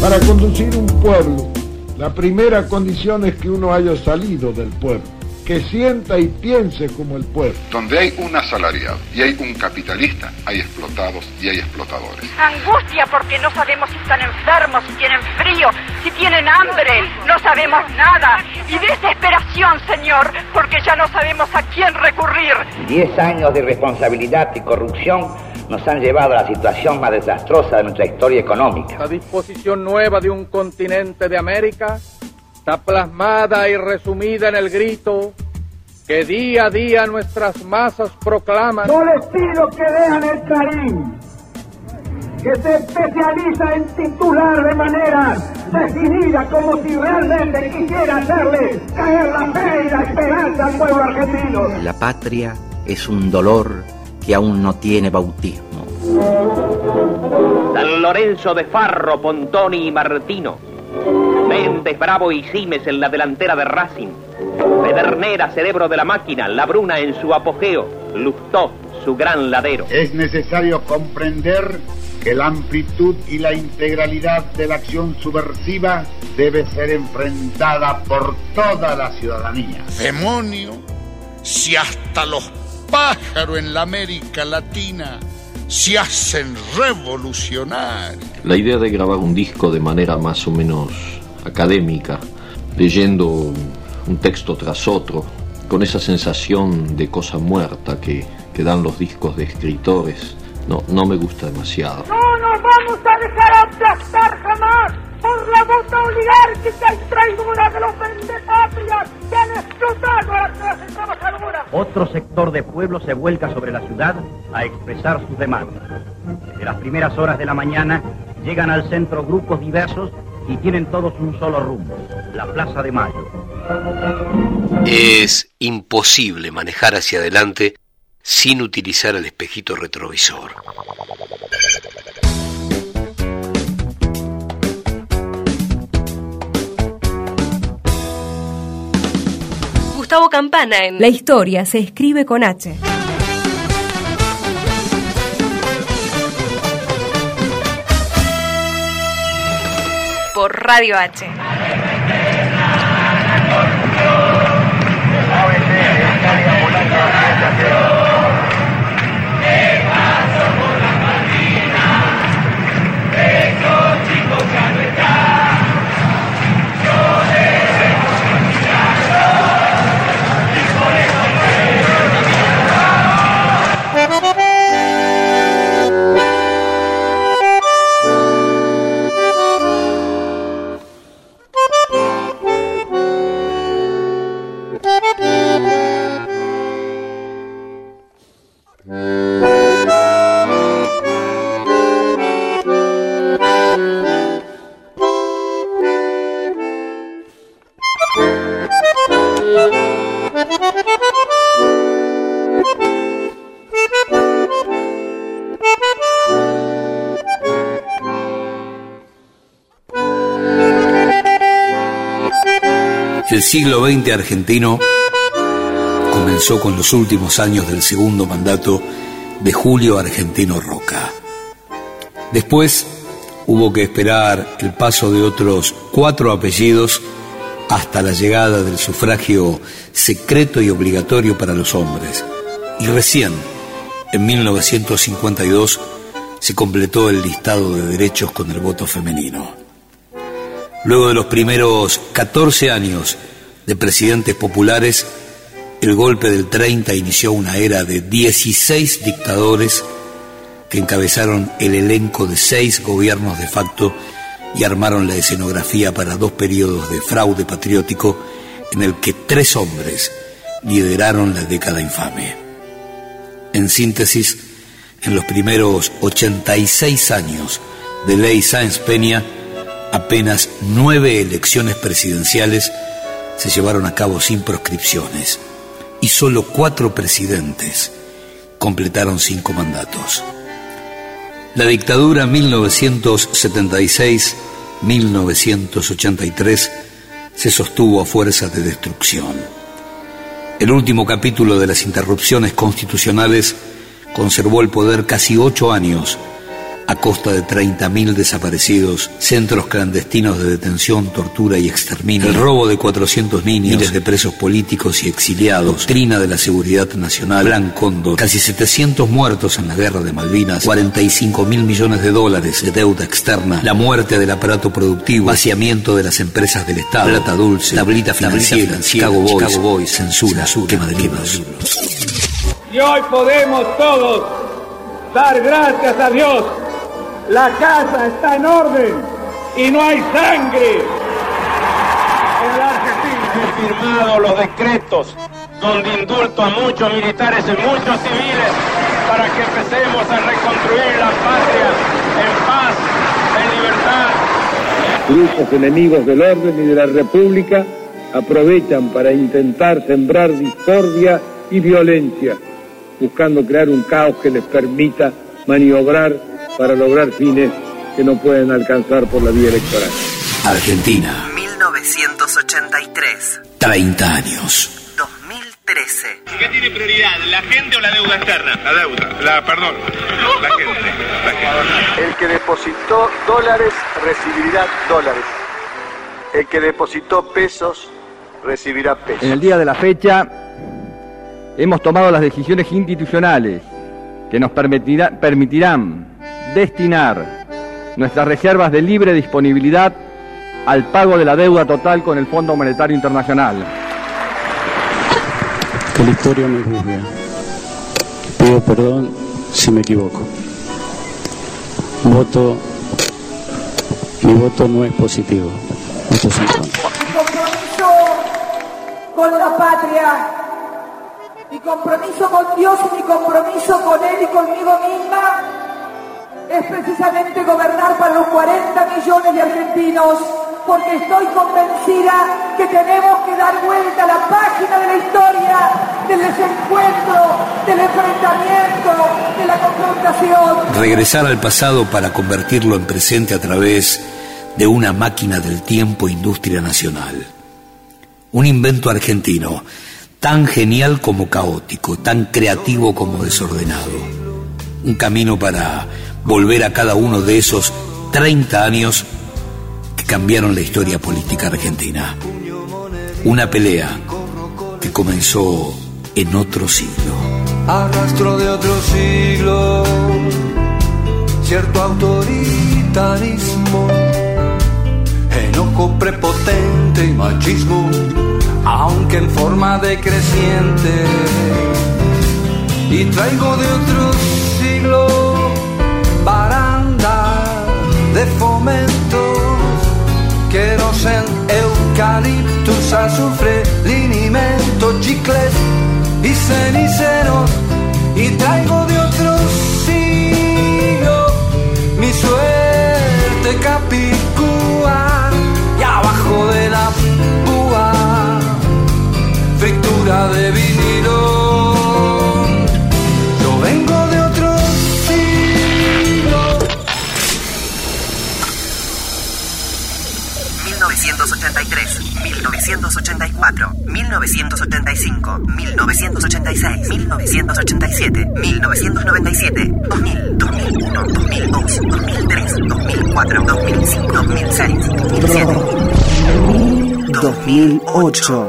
Para conducir un pueblo, la primera condición es que uno haya salido del pueblo, que sienta y piense como el pueblo. Donde hay un asalariado y hay un capitalista, hay explotados y hay explotadores. Angustia porque no sabemos si están enfermos, si tienen frío, si tienen hambre, no sabemos nada. Y desesperación, Señor, porque ya no sabemos a quién recurrir. 10 años de irresponsabilidad y corrupción nos han llevado a la situación más desastrosa de nuestra historia económica. La disposición nueva de un continente de América está plasmada y resumida en el grito que día a día nuestras masas proclaman. No les pido que vean el Clarín, que se especializa en titular de manera definida como si realmente quisiera hacerle caer la fe y la esperanza al pueblo argentino. La patria es un dolor que aún no tiene bautismo. San Lorenzo de Farro, Pontoni y Martino, Méndez, Bravo y Simes en la delantera de Racing, Pedernera, cerebro de la máquina, La Bruna en su apogeo, Lustó, su gran ladero. Es necesario comprender que la amplitud y la integralidad de la acción subversiva debe ser enfrentada por toda la ciudadanía. Demonio, si hasta los pájaros en la América Latina se hacen revolucionar. La idea de grabar un disco de manera más o menos académica, leyendo un texto tras otro, con esa sensación de cosa muerta que dan los discos de escritores, no me gusta demasiado. No nos vamos a dejar aplastar jamás por la bota oligárquica y traidora de los vendepatrias que han explotado a la clase trabajadora. Otro sector de pueblo se vuelca sobre la ciudad a expresar sus demandas. Desde las primeras horas de la mañana llegan al centro grupos diversos y tienen todos un solo rumbo, la Plaza de Mayo. Es imposible manejar hacia adelante sin utilizar el espejito retrovisor. Gustavo Campana en La historia se escribe con H. Por Radio H. El siglo XX argentino comenzó con los últimos años del segundo mandato de Julio Argentino Roca. Después hubo que esperar el paso de otros 4 apellidos hasta la llegada del sufragio secreto y obligatorio para los hombres. Y recién, en 1952, se completó el listado de derechos con el voto femenino. Luego de los primeros 14 años de presidentes populares, el golpe del 30 inició una era de 16 dictadores que encabezaron el elenco de 6 gobiernos de facto y armaron la escenografía para 2 periodos de fraude patriótico en el que 3 hombres lideraron la década infame. En síntesis, en los primeros 86 años de Ley Sáenz Peña, apenas 9 elecciones presidenciales se llevaron a cabo sin proscripciones y solo 4 presidentes completaron 5 mandatos. La dictadura 1976-1983 se sostuvo a fuerza de destrucción. El último capítulo de las interrupciones constitucionales conservó el poder casi 8 años, a costa de 30.000 desaparecidos, centros clandestinos de detención, tortura y exterminio, el robo de 400 niños, miles de presos políticos y exiliados, doctrina de la seguridad nacional, Plan Cóndor, casi 700 muertos en la guerra de Malvinas, 45.000 millones de dólares de deuda externa, la muerte del aparato productivo, vaciamiento de las empresas del Estado, plata dulce, tablita financiera, Chicago Boys, censura, quema de libros. Y hoy podemos todos dar gracias a Dios. La casa está en orden y no hay sangre en la Argentina. He firmado los decretos donde indulto a muchos militares y muchos civiles para que empecemos a reconstruir la patria en paz, en libertad. Grupos enemigos del orden y de la República aprovechan para intentar sembrar discordia y violencia, buscando crear un caos que les permita maniobrar para lograr fines que no pueden alcanzar por la vía electoral. Argentina. 1983. 30 años. 2013. ¿Qué tiene prioridad, la gente o la deuda externa? La deuda, la gente. El que depositó dólares recibirá dólares. El que depositó pesos recibirá pesos. En el día de la fecha hemos tomado las decisiones institucionales que nos permitirán destinar nuestras reservas de libre disponibilidad al pago de la deuda total con el Fondo Monetario Internacional. Que la historia me juzgue. Pido perdón si me equivoco. Mi voto no es positivo. Voto en contra. Mi compromiso con la patria, mi compromiso con Dios y mi compromiso con Él y conmigo misma es precisamente gobernar para los 40 millones de argentinos, porque estoy convencida que tenemos que dar vuelta a la página de la historia, del desencuentro, del enfrentamiento, de la confrontación. Regresar al pasado para convertirlo en presente a través de una máquina del tiempo, industria nacional. Un invento argentino, tan genial como caótico, tan creativo como desordenado. Un camino para volver a cada uno de esos 30 años que cambiaron la historia política argentina. Una pelea que comenzó en otro siglo. A rastro de otro siglo, cierto autoritarismo, enojo prepotente y machismo, aunque en forma decreciente. Y traigo de otro siglo baranda de fomentos, querosen, eucaliptus, azufre, linimento, chicles y ceniceros. Y traigo de otro siglo mi suerte capicúa, y abajo de la púa fritura de vinilo. Yo vengo de otro siglo. 1983, 1984, 1985, 1986, 1987, 1997, 2000, 2001, 2002, 2003, 2004, 2005, 2006, 2007, 2008.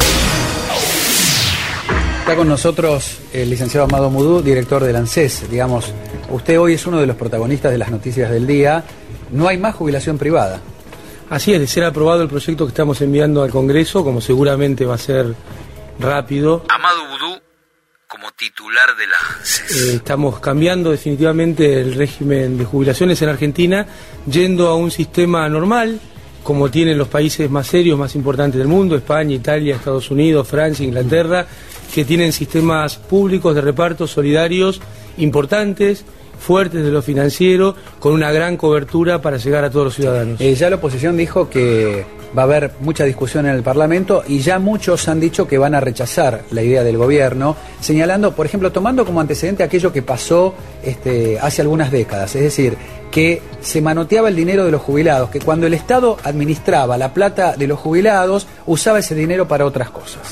Está con nosotros el licenciado Amado Mudú, director del ANSES. Digamos, usted hoy es uno de los protagonistas de las noticias del día. No hay más jubilación privada. Así es, de ser aprobado el proyecto que estamos enviando al Congreso, como seguramente va a ser rápido. Amado Mudú como titular de la ANSES. Estamos cambiando definitivamente el régimen de jubilaciones en Argentina, yendo a un sistema normal, como tienen los países más serios, más importantes del mundo, España, Italia, Estados Unidos, Francia, Inglaterra, que tienen sistemas públicos de reparto solidarios importantes, fuertes de lo financiero, con una gran cobertura para llegar a todos los ciudadanos. Ya la oposición dijo que va a haber mucha discusión en el Parlamento y ya muchos han dicho que van a rechazar la idea del gobierno, señalando, por ejemplo, tomando como antecedente aquello que pasó hace algunas décadas, es decir, que se manoteaba el dinero de los jubilados, que cuando el Estado administraba la plata de los jubilados, usaba ese dinero para otras cosas.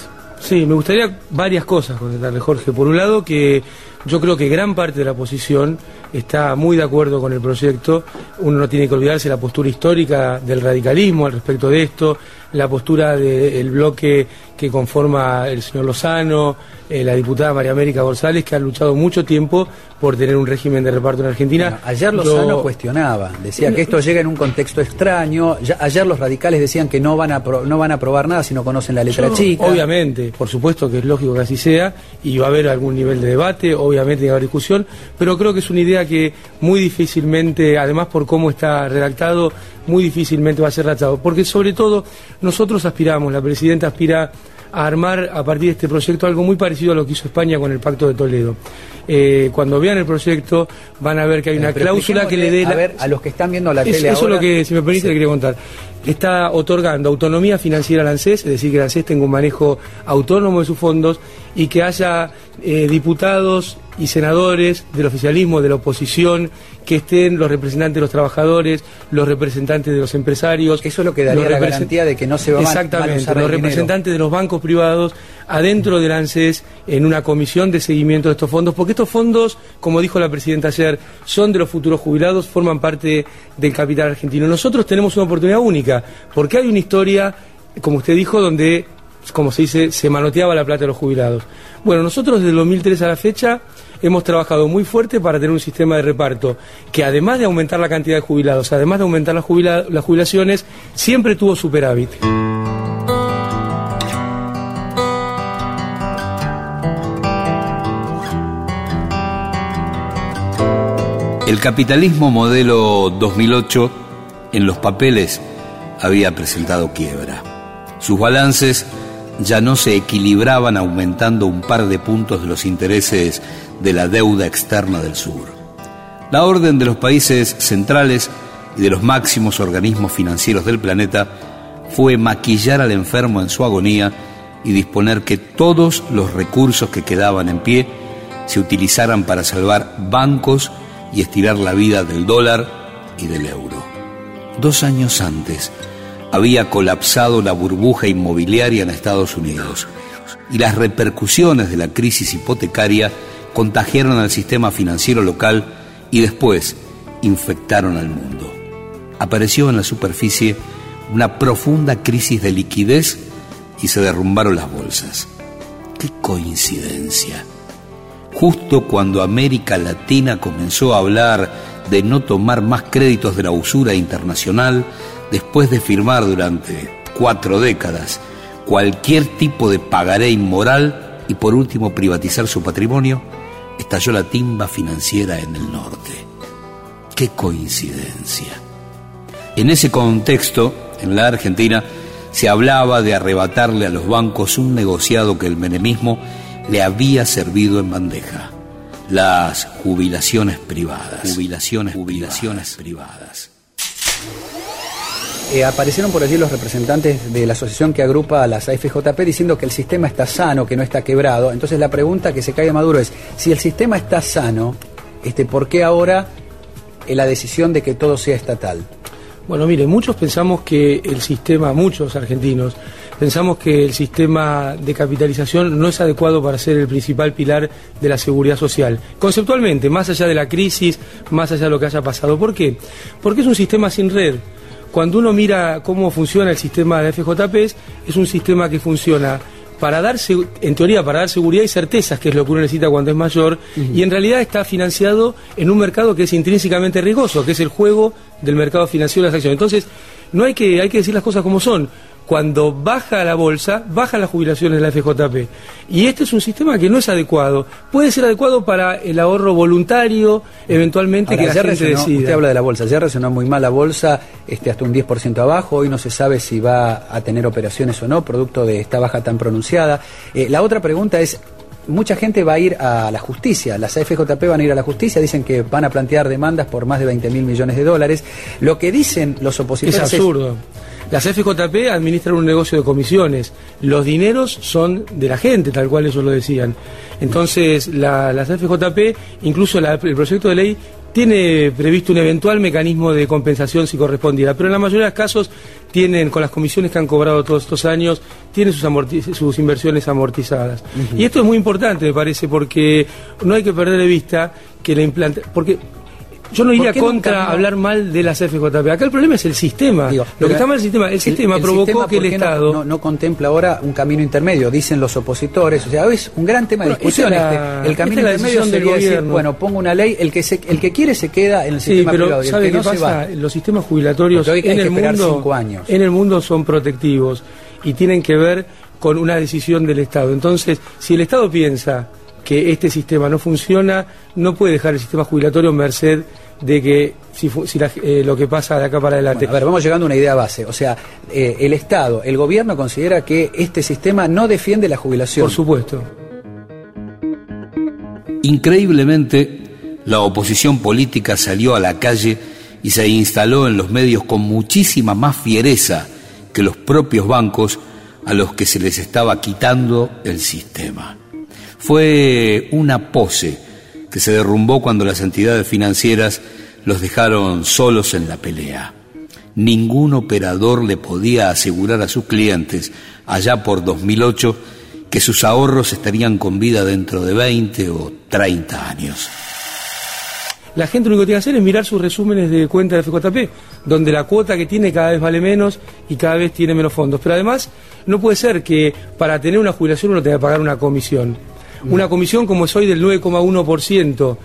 Sí, me gustaría varias cosas comentarle, Jorge. Por un lado, que yo creo que gran parte de la oposición está muy de acuerdo con el proyecto. Uno no tiene que olvidarse la postura histórica del radicalismo al respecto de esto, la postura del bloque que conforma el señor Lozano, la diputada María América González, que han luchado mucho tiempo por tener un régimen de reparto en Argentina. Bueno, ayer Lozano cuestionaba, decía que esto llega en un contexto extraño. Ayer los radicales decían que no van a aprobar nada si no conocen la letra chica. Obviamente, por supuesto que es lógico que así sea, y va a haber algún nivel de debate, obviamente tiene que haber discusión, pero creo que es una idea que muy difícilmente, además por cómo está redactado, muy difícilmente va a ser rechazado, porque sobre todo nosotros aspiramos, la presidenta aspira a armar a partir de este proyecto algo muy parecido a lo que hizo España con el Pacto de Toledo. Cuando vean el proyecto van a ver que hay una cláusula que le dé... A ver, a los que están viendo la tele eso ahora... es lo que, si me permite, le quería contar. Está otorgando autonomía financiera al ANSES, es decir, que el ANSES tenga un manejo autónomo de sus fondos y que haya diputados y senadores del oficialismo, de la oposición, que estén los representantes de los trabajadores, los representantes de los empresarios. Eso es lo que daría la garantía de que no se va a usar exactamente, los representantes de los bancos privados adentro del ANSES en una comisión de seguimiento de estos fondos, porque estos fondos, como dijo la presidenta ayer, son de los futuros jubilados, forman parte del capital argentino. Nosotros tenemos una oportunidad única, porque hay una historia, como usted dijo, donde, como se dice, se manoteaba la plata de los jubilados. Bueno, nosotros desde el 2003 a la fecha hemos trabajado muy fuerte para tener un sistema de reparto que, además de aumentar la cantidad de jubilados, además de aumentar las jubilaciones, siempre tuvo superávit. El capitalismo modelo 2008 en los papeles había presentado quiebra. Sus balances ya no se equilibraban, aumentando un par de puntos de los intereses de la deuda externa del sur. La orden de los países centrales y de los máximos organismos financieros del planeta fue maquillar al enfermo en su agonía y disponer que todos los recursos que quedaban en pie se utilizaran para salvar bancos y estirar la vida del dólar y del euro. 2 años antes había colapsado la burbuja inmobiliaria en Estados Unidos y las repercusiones de la crisis hipotecaria contagiaron al sistema financiero local y después infectaron al mundo. Apareció en la superficie una profunda crisis de liquidez y se derrumbaron las bolsas. ¡Qué coincidencia! Justo cuando América Latina comenzó a hablar de no tomar más créditos de la usura internacional, después de firmar durante 4 décadas cualquier tipo de pagaré inmoral y por último privatizar su patrimonio, estalló la timba financiera en el norte. ¡Qué coincidencia! En ese contexto, en la Argentina, se hablaba de arrebatarle a los bancos un negociado que el menemismo le había servido en bandeja: las jubilaciones privadas. Jubilaciones privadas. Aparecieron por allí los representantes de la asociación que agrupa a las AFJP diciendo que el sistema está sano, que no está quebrado. Entonces la pregunta que se cae a Maduro es, si el sistema está sano, ¿por qué ahora la decisión de que todo sea estatal? Bueno, mire, muchos pensamos que el sistema, muchos argentinos, pensamos que el sistema de capitalización no es adecuado para ser el principal pilar de la seguridad social. Conceptualmente, más allá de la crisis, más allá de lo que haya pasado. ¿Por qué? Porque es un sistema sin red. Cuando uno mira cómo funciona el sistema de FJP, es un sistema que funciona para dar, en teoría, para dar seguridad y certezas, que es lo que uno necesita cuando es mayor, y en realidad está financiado en un mercado que es intrínsecamente riesgoso, que es el juego del mercado financiero de las acciones. Entonces, no hay que decir las cosas como son. Cuando baja la bolsa, bajan las jubilaciones de la FJP. Y este es un sistema que no es adecuado. Puede ser adecuado para el ahorro voluntario, eventualmente. Ahora, que la gente decida. Usted habla de la bolsa. Ayer resonó muy mal la bolsa, hasta un 10% abajo. Hoy no se sabe si va a tener operaciones o no, producto de esta baja tan pronunciada. La otra pregunta es, mucha gente va a ir a la justicia, las AFJP van a ir a la justicia, dicen que van a plantear demandas por más de 20.000 millones de dólares. Lo que dicen los opositores es absurdo. Las FJP administran un negocio de comisiones, los dineros son de la gente, tal cual ellos lo decían. Entonces, las FJP, incluso el proyecto de ley, tiene previsto un eventual mecanismo de compensación si correspondiera, pero en la mayoría de los casos tienen, con las comisiones que han cobrado todos estos años, tienen sus inversiones amortizadas. Y esto es muy importante, me parece, porque no hay que perder de vista que porque yo no iría contra hablar mal de las FJP. Acá el problema es el sistema. Lo que está mal es el sistema provocó que el Estado no contempla ahora un camino intermedio, dicen los opositores. O sea, es un gran tema de discusión. El camino intermedio sería decir, bueno, pongo una ley, el que quiere se queda en el sistema privado. Sí, pero ¿sabe qué pasa? Los sistemas jubilatorios en el mundo son protectivos y tienen que ver con una decisión del Estado. Entonces, si el Estado piensa que este sistema no funciona, no puede dejar el sistema jubilatorio merced de que lo que pasa de acá para adelante. Bueno, a ver, vamos llegando a una idea base. O sea, el Estado, el gobierno considera que este sistema no defiende la jubilación. Por supuesto. Increíblemente, la oposición política salió a la calle y se instaló en los medios con muchísima más fiereza que los propios bancos a los que se les estaba quitando el sistema. Fue una pose que se derrumbó cuando las entidades financieras los dejaron solos en la pelea. Ningún operador le podía asegurar a sus clientes, allá por 2008, que sus ahorros estarían con vida dentro de 20 o 30 años. La gente lo único que tiene que hacer es mirar sus resúmenes de cuenta de FJP, donde la cuota que tiene cada vez vale menos y cada vez tiene menos fondos. Pero además, no puede ser que para tener una jubilación uno tenga que pagar una comisión. Una comisión como es hoy del 9,1%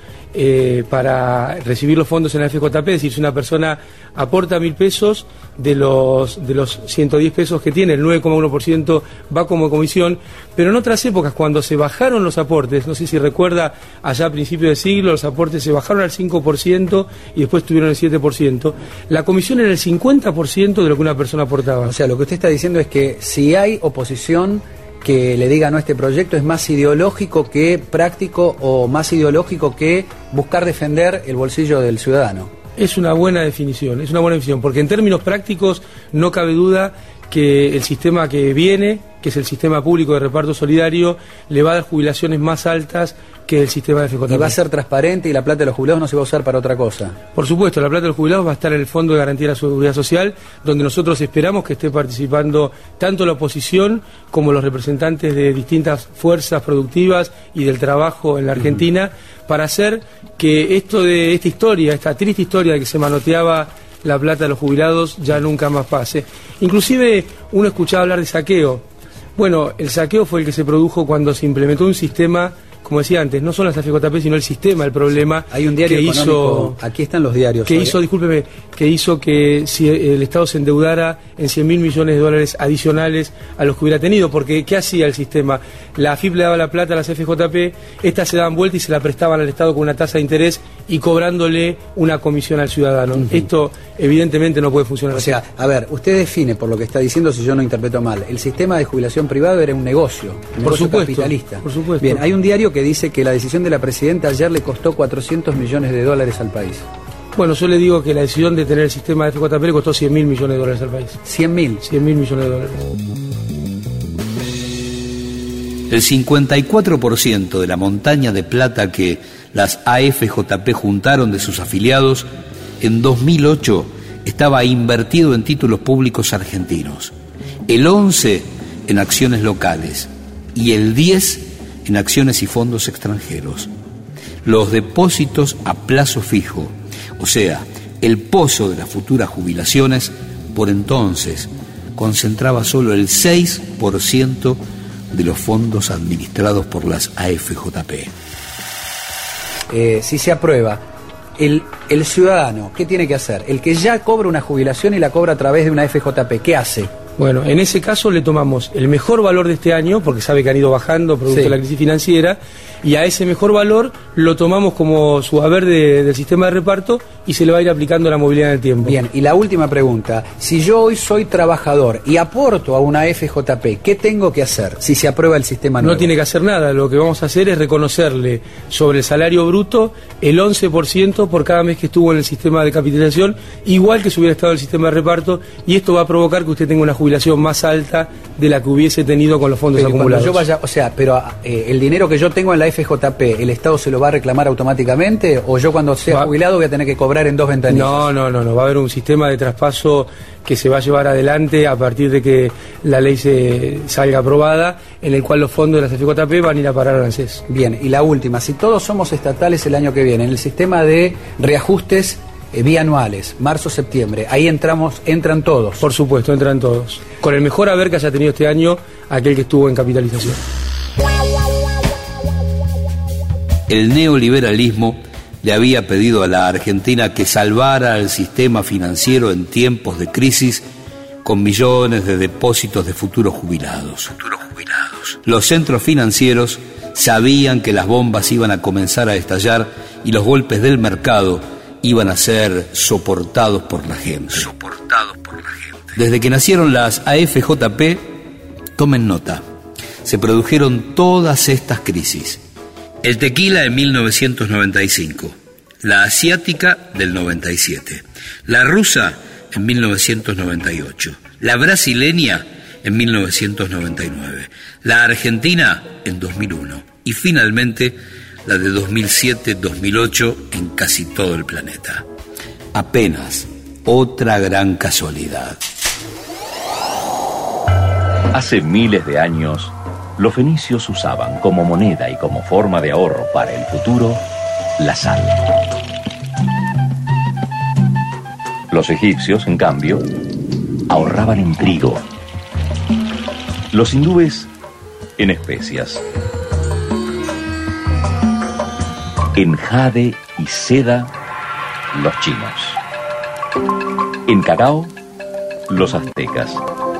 para recibir los fondos en la FJP, es decir, si una persona aporta 1.000 pesos, de los 110 pesos que tiene, el 9,1% va como comisión, pero en otras épocas, cuando se bajaron los aportes, no sé si recuerda, allá a principios de siglo, los aportes se bajaron al 5% y después tuvieron el 7%, la comisión era el 50% de lo que una persona aportaba. O sea, lo que usted está diciendo es que si hay oposición que le diga no a este proyecto, es más ideológico que práctico o más ideológico que buscar defender el bolsillo del ciudadano. Es una buena definición, porque en términos prácticos no cabe duda que el sistema que viene, que es el sistema público de reparto solidario, le va a dar jubilaciones más altas que el sistema de FJP. Y va a ser transparente y la plata de los jubilados no se va a usar para otra cosa. Por supuesto, la plata de los jubilados va a estar en el Fondo de Garantía de la Seguridad Social, donde nosotros esperamos que esté participando tanto la oposición como los representantes de distintas fuerzas productivas y del trabajo en la Argentina, para hacer que esta triste historia de que se manoteaba la plata de los jubilados ya nunca más pase. Inclusive uno escuchaba hablar de saqueo. Bueno, el saqueo fue el que se produjo cuando se implementó un sistema, como decía antes, no son las FJP, sino el sistema, el problema. Hay un diario económico, aquí están los diarios. Que hizo que si el Estado se endeudara en 100.000 millones de dólares adicionales a los que hubiera tenido, porque ¿qué hacía el sistema? La AFIP le daba la plata a las FJP, estas se daban vuelta y se la prestaban al Estado con una tasa de interés y cobrándole una comisión al ciudadano. Esto evidentemente no puede funcionar así. O sea, a ver, usted define, por lo que está diciendo, si yo no interpreto mal, el sistema de jubilación privado era un negocio capitalista. Por supuesto. Bien, hay un diario que dice que la decisión de la presidenta ayer le costó 400 millones de dólares al país. Bueno, yo le digo que la decisión de tener el sistema de FJP le costó 100.000 millones de dólares al país. ¿100.000? 100.000 millones de dólares. El 54% de la montaña de plata que las AFJP juntaron de sus afiliados en 2008 estaba invertido en títulos públicos argentinos, el 11% en acciones locales y el 10% en acciones y fondos extranjeros. Los depósitos a plazo fijo, o sea, el pozo de las futuras jubilaciones, por entonces concentraba solo el 6% de los fondos administrados por las AFJP. Si se aprueba, el ciudadano, ¿qué tiene que hacer? El que ya cobra una jubilación y la cobra a través de una FJP, ¿qué hace? Bueno, en ese caso le tomamos el mejor valor de este año, porque sabe que han ido bajando producto de la crisis financiera, y a ese mejor valor lo tomamos como su haber del sistema de reparto y se le va a ir aplicando la movilidad en el tiempo. Bien, y la última pregunta. Si yo hoy soy trabajador y aporto a una FJP, ¿qué tengo que hacer si se aprueba el sistema nuevo? No tiene que hacer nada, lo que vamos a hacer es reconocerle sobre el salario bruto el 11% por cada mes que estuvo en el sistema de capitalización, igual que si hubiera estado en el sistema de reparto, y esto va a provocar que usted tenga una jubilación más alta de la que hubiese tenido con los fondos acumulados. Yo vaya, pero el dinero que yo tengo en la FJP, ¿el Estado se lo va a reclamar automáticamente? ¿O yo cuando sea jubilado voy a tener que cobrar en 2 ventanillas? No, va a haber un sistema de traspaso que se va a llevar adelante a partir de que la ley salga aprobada, en el cual los fondos de las FJP van a ir a parar al ANSES. Bien, y la última, si todos somos estatales el año que viene, en el sistema de reajustes bianuales, marzo-septiembre, ahí entran todos. Por supuesto, entran todos. Con el mejor haber que haya tenido este año aquel que estuvo en capitalización. El neoliberalismo le había pedido a la Argentina que salvara al sistema financiero en tiempos de crisis con millones de depósitos de futuros jubilados. Los centros financieros sabían que las bombas iban a comenzar a estallar y los golpes del mercado iban a ser soportados por la gente. Desde que nacieron las AFJP, tomen nota, se produjeron todas estas crisis. El tequila en 1995, la asiática del 97, la rusa en 1998, la brasileña en 1999, la argentina en 2001 y finalmente la de 2007-2008 en casi todo el planeta. Apenas otra gran casualidad. Hace miles de años, los fenicios usaban como moneda y como forma de ahorro para el futuro la sal. Los egipcios, en cambio, ahorraban en trigo. Los hindúes en especias. En jade y seda, los chinos. En cacao, los aztecas.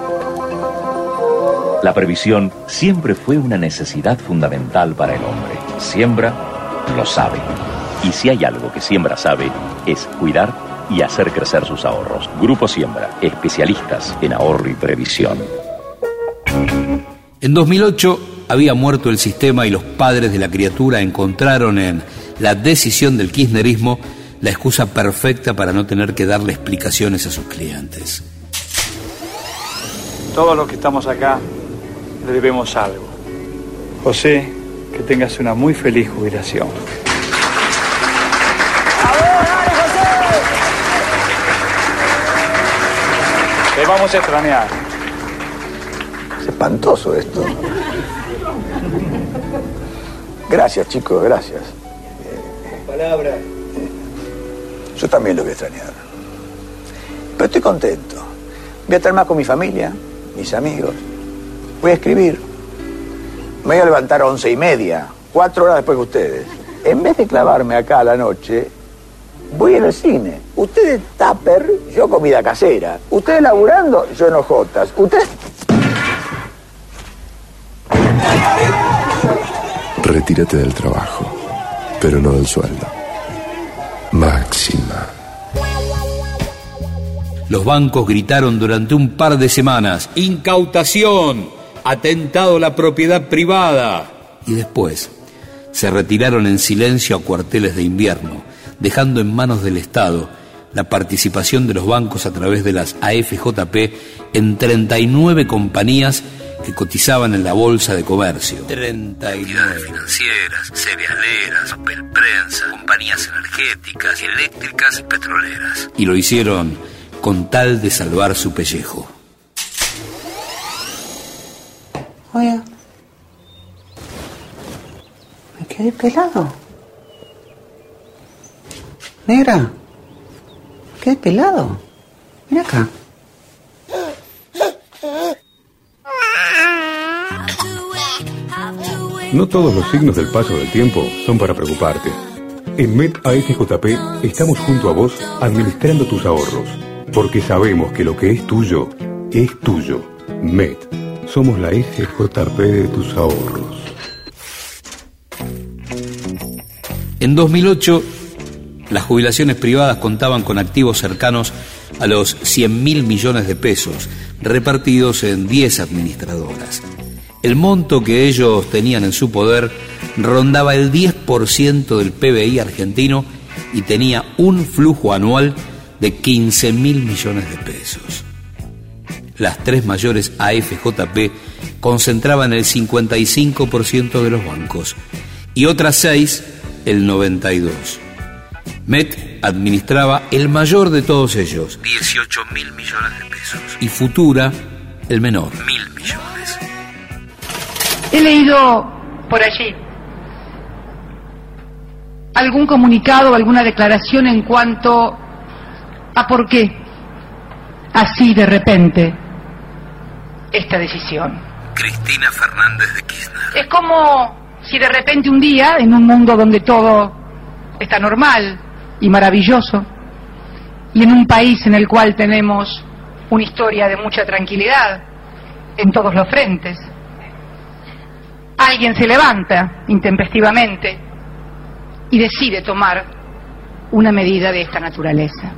La previsión siempre fue una necesidad fundamental para el hombre. Siembra lo sabe. Y si hay algo que Siembra sabe, es cuidar y hacer crecer sus ahorros. Grupo Siembra, especialistas en ahorro y previsión. En 2008 había muerto el sistema y los padres de la criatura encontraron en la decisión del kirchnerismo la excusa perfecta para no tener que darle explicaciones a sus clientes. Todos los que estamos acá le debemos algo. José, que tengas una muy feliz jubilación. Te vamos a extrañar. Es espantoso esto. Gracias, chicos, gracias. Palabra. Yo también lo voy a extrañar. Pero estoy contento. Voy a estar más con mi familia, mis amigos. Voy a escribir. Me voy a levantar a 11:30, 4 horas después que ustedes. En vez de clavarme acá a la noche, voy al cine. Ustedes tupper, yo comida casera. Ustedes laburando, yo en hojotas. Ustedes... Retírate del trabajo, pero no del sueldo. Máxima. Los bancos gritaron durante un par de semanas: incautación, atentado a la propiedad privada. Y después se retiraron en silencio a cuarteles de invierno, dejando en manos del Estado la participación de los bancos a través de las AFJP en 39 compañías que cotizaban en la bolsa de comercio. 39. Entidades financieras, cerealeras, papel prensa, compañías energéticas, eléctricas y petroleras. Y lo hicieron con tal de salvar su pellejo. Oiga, me quedé pelado. Negra, me quedé pelado. Mira acá. No todos los signos del paso del tiempo son para preocuparte. En MET AFJP estamos junto a vos administrando tus ahorros, porque sabemos que lo que es tuyo es tuyo. Met. Somos la FJP de tus ahorros. En 2008, las jubilaciones privadas contaban con activos cercanos a los 100.000 millones de pesos, repartidos en 10 administradoras. El monto que ellos tenían en su poder rondaba el 10% del PBI argentino y tenía un flujo anual de 15.000 millones de pesos. Las tres mayores AFJP concentraban el 55% de los bancos y otras 6 el 92%. Met administraba el mayor de todos ellos, 18.000 millones de pesos, y Futura el menor, 1.000 millones. He leído por allí algún comunicado o alguna declaración en cuanto a por qué así de repente esta decisión. Cristina Fernández de Kirchner. Es como si de repente un día, en un mundo donde todo está normal y maravilloso, y en un país en el cual tenemos una historia de mucha tranquilidad en todos los frentes, alguien se levanta intempestivamente y decide tomar una medida de esta naturaleza.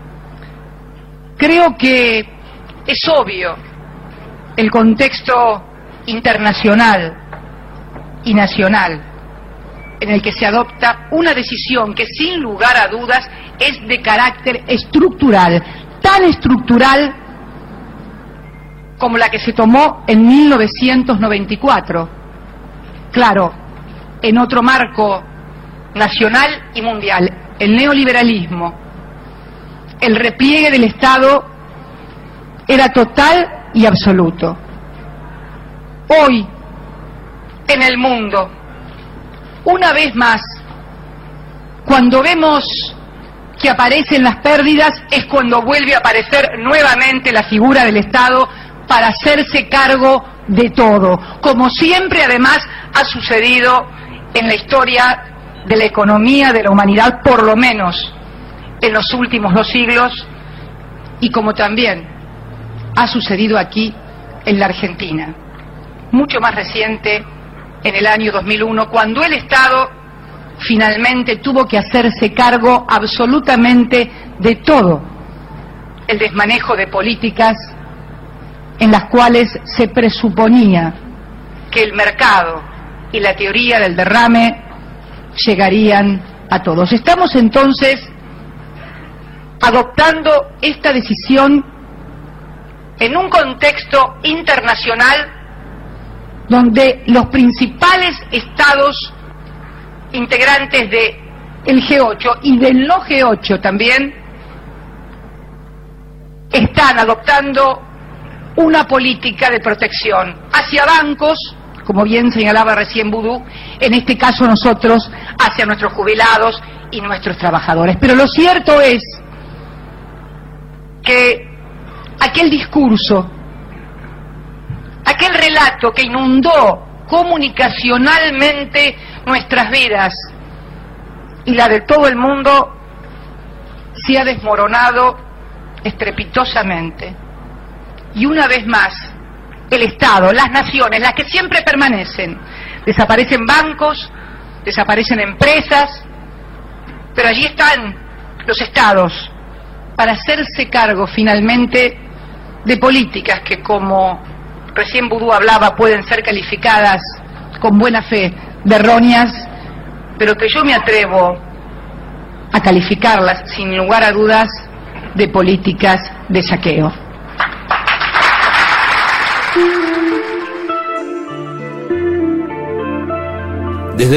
Creo que es obvio el contexto internacional y nacional en el que se adopta una decisión que sin lugar a dudas es de carácter estructural, tan estructural como la que se tomó en 1994. Claro, en otro marco nacional y mundial, el neoliberalismo, el repliegue del Estado era total y absoluto. Hoy, en el mundo, una vez más, cuando vemos que aparecen las pérdidas, es cuando vuelve a aparecer nuevamente la figura del Estado para hacerse cargo de todo, como siempre además ha sucedido en la historia de la economía de la humanidad, por lo menos en los últimos 2 siglos, y como también ha sucedido aquí en la Argentina, mucho más reciente, en el año 2001, cuando el Estado finalmente tuvo que hacerse cargo absolutamente de todo el desmanejo de políticas en las cuales se presuponía que el mercado y la teoría del derrame llegarían a todos. Estamos entonces adoptando esta decisión en un contexto internacional donde los principales estados integrantes del G8 y del no G8 también están adoptando una política de protección hacia bancos, como bien señalaba recién Vudú, en este caso nosotros, hacia nuestros jubilados y nuestros trabajadores. Pero lo cierto es que aquel discurso, aquel relato que inundó comunicacionalmente nuestras vidas y la de todo el mundo, se ha desmoronado estrepitosamente. Y una vez más, el Estado, las naciones, las que siempre permanecen, desaparecen bancos, desaparecen empresas, pero allí están los Estados para hacerse cargo finalmente de políticas que, como recién Vudú hablaba, pueden ser calificadas con buena fe de erróneas, pero que yo me atrevo a calificarlas sin lugar a dudas de políticas de saqueo. Desde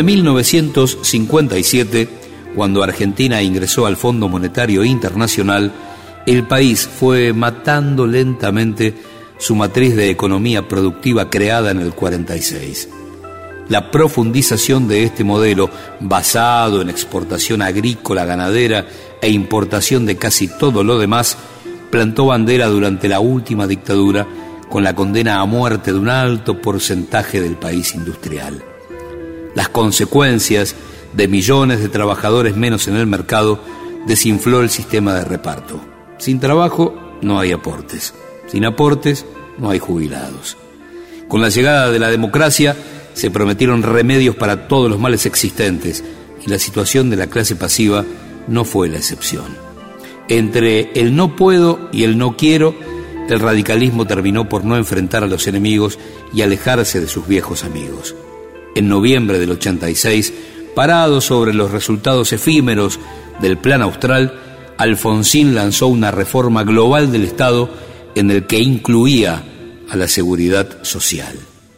1957, cuando Argentina ingresó al Fondo Monetario Internacional, el país fue matando lentamente su matriz de economía productiva creada en el 46. La profundización de este modelo, basado en exportación agrícola, ganadera e importación de casi todo lo demás, plantó bandera durante la última dictadura con la condena a muerte de un alto porcentaje del país industrial. Las consecuencias de millones de trabajadores menos en el mercado desinfló el sistema de reparto. Sin trabajo no hay aportes. Sin aportes no hay jubilados. Con la llegada de la democracia se prometieron remedios para todos los males existentes y la situación de la clase pasiva no fue la excepción. Entre el no puedo y el no quiero, el radicalismo terminó por no enfrentar a los enemigos y alejarse de sus viejos amigos. En noviembre del 86, parado sobre los resultados efímeros del Plan Austral, Alfonsín lanzó una reforma global del Estado en el que incluía a la seguridad social.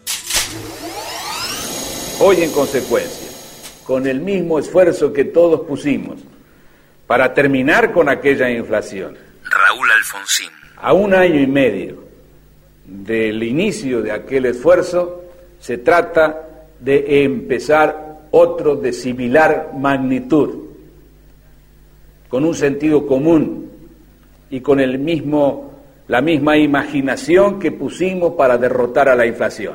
Hoy, en consecuencia, con el mismo esfuerzo que todos pusimos para terminar con aquella inflación, Raúl Alfonsín, a 1 año y medio del inicio de aquel esfuerzo, se trata de empezar otro de similar magnitud, con un sentido común y con la misma imaginación que pusimos para derrotar a la inflación.